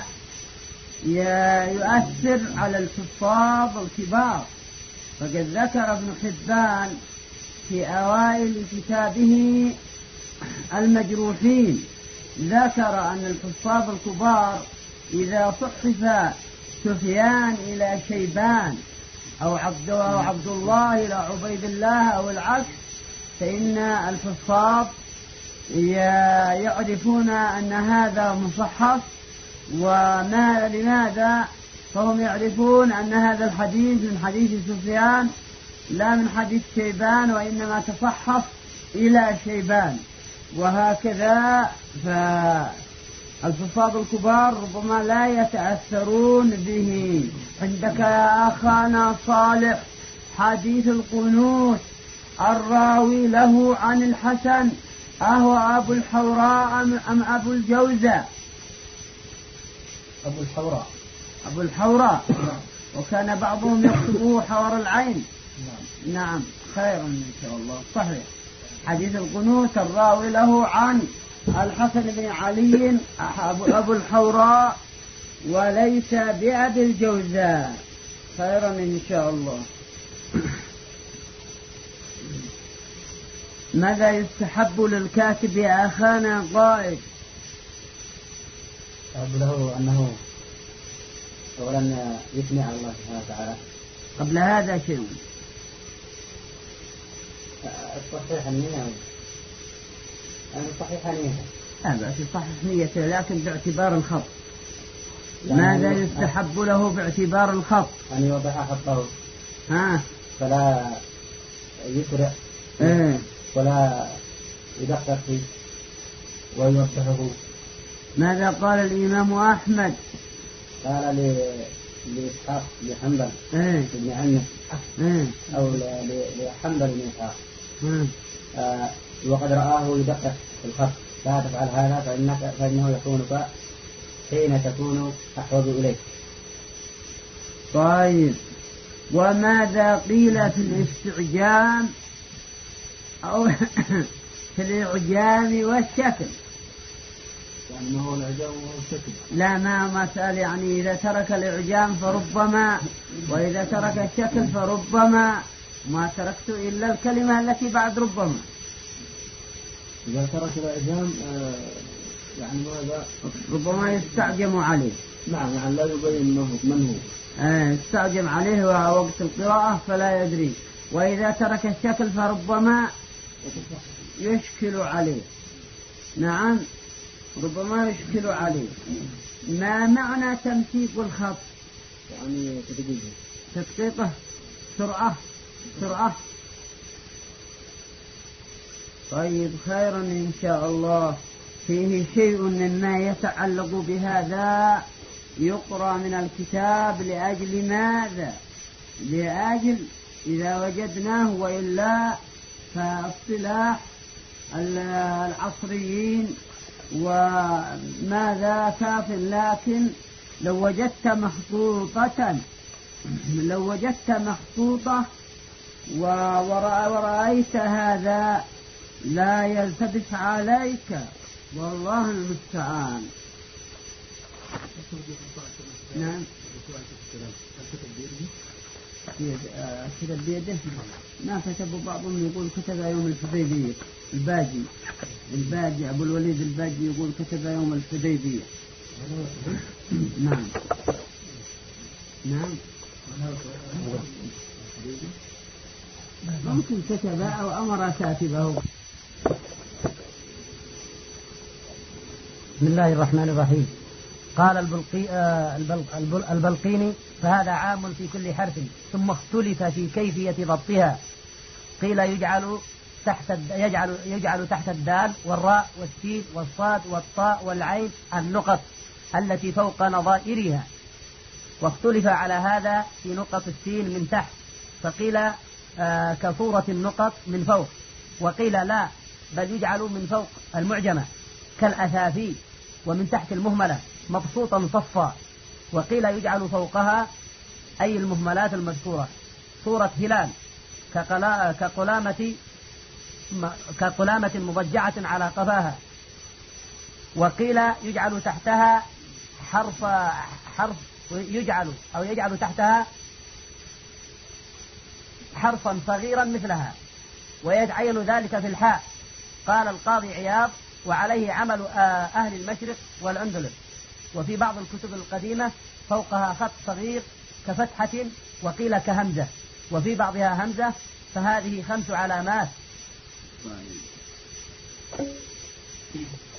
يؤثر على الحفاظ الكبار، فقد ذكر ابن حبان في أوائل كتابه المجروحين، ذكر أن الحفاظ الكبار إذا صحف سفيان إلى شيبان أو عبد الله إلى عبيد الله أو العكس، فإن الحفاظ يعرفون أن هذا مصحف. لماذا؟ فهم يعرفون أن هذا الحديث من حديث سفيان لا من حديث شيبان، وإنما تصحف إلى شيبان. وهكذا فالحفاظ الكبار ربما لا يتأثرون به. عندك يا أخانا صالح حديث القنوت الراوي له عن الحسن أهو أبو الحوراء أم أبو الجوزة؟ أبو الحوراء. وكان بعضهم يكتبه حور العين. نعم خير إن شاء الله. صحيح. حديث القنوت الراوي له عن الحسن بن علي أبو الحوراء وليس بأبي الجوزاء. خيرا إن شاء الله. ماذا يستحب للكاتب يا أخانا قائد؟ يستحب له أنه أولا يثني على الله سبحانه وتعالى. قبل هذا شيء الصحيح النية، الصحيح نية هذا صحيح نيته لكن باعتبار الخط. ماذا يستحب له باعتبار الخط؟ أن يوضح خطه فلا يسرع ولا يدقق فيه ويوضحه. ماذا قال الإمام أحمد؟ قال لإسحاق لحنبل بن عنه أو لحنبل بن إسحاق وقد رآه يدقق في الخط، لا تفعل هذا فإنه يكونك حين تكون أحوج إليك. طيب وماذا قيل في الاستعجام أو في الإعجام والشكل؟ يعني ما هو الإعجام والشكل؟ لا ما سأل، يعني إذا ترك الإعجام فربما، وإذا ترك الشكل فربما. ما تركت إلا الكلمة التي بعد ربما. إذا ترك الإعجام يعني ماذا؟ ربما يستعجم عليه. نعم يعني لا يبين من هو. يستعجم عليه وقت القراءة فلا يدري. وإذا ترك الشكل فربما يشكل عليه. نعم ربما يشكل عليه. ما معنى تمسيك الخط؟ يعني تدقيقه سرعة. طيب خيرا إن شاء الله. فيه شيء مما يتعلق بهذا يقرأ من الكتاب لأجل ماذا؟ لأجل إذا وجدناه، وإلا فاصطلاح العصريين وماذا كاف. لكن لو وجدت مخطوطة ورأيت هذا لا يلتبس عليك، والله المستعان. نعم كتب بيده. ما كتب بعضهم يقول كتب يوم الحديبية. الباجي أبو الوليد الباجي يقول كتب يوم الحديبية. نعم ممكن كتب أو أمر كاتبه. بسم الله الرحمن الرحيم. قال البلقيني فهذا عام في كل حرف، ثم اختلف في كيفية ضبطها. قيل يجعل تحت الدال والراء والسين والصاد والطاء والعين النقط التي فوق نظائرها، واختلف على هذا في نقط السين من تحت، فقيل كصورة النقط من فوق، وقيل لا، بل يجعل من فوق المعجمة كالأثافي، ومن تحت المهملة مبسوطا صفا. وقيل يجعل فوقها أي المهملات المذكورة صورة هلال كقلامة مضجعة على قفاها. وقيل يجعل تحتها يجعل تحتها حرفا صغيرا مثلها، ويتعين ذلك في الحاء. قال القاضي عياض: وعليه عمل أهل المشرق والأندلس. وفي بعض الكتب القديمة فوقها خط صغير كفتحة، وقيل كهمزة، وفي بعضها همزة، فهذه 5 علامات.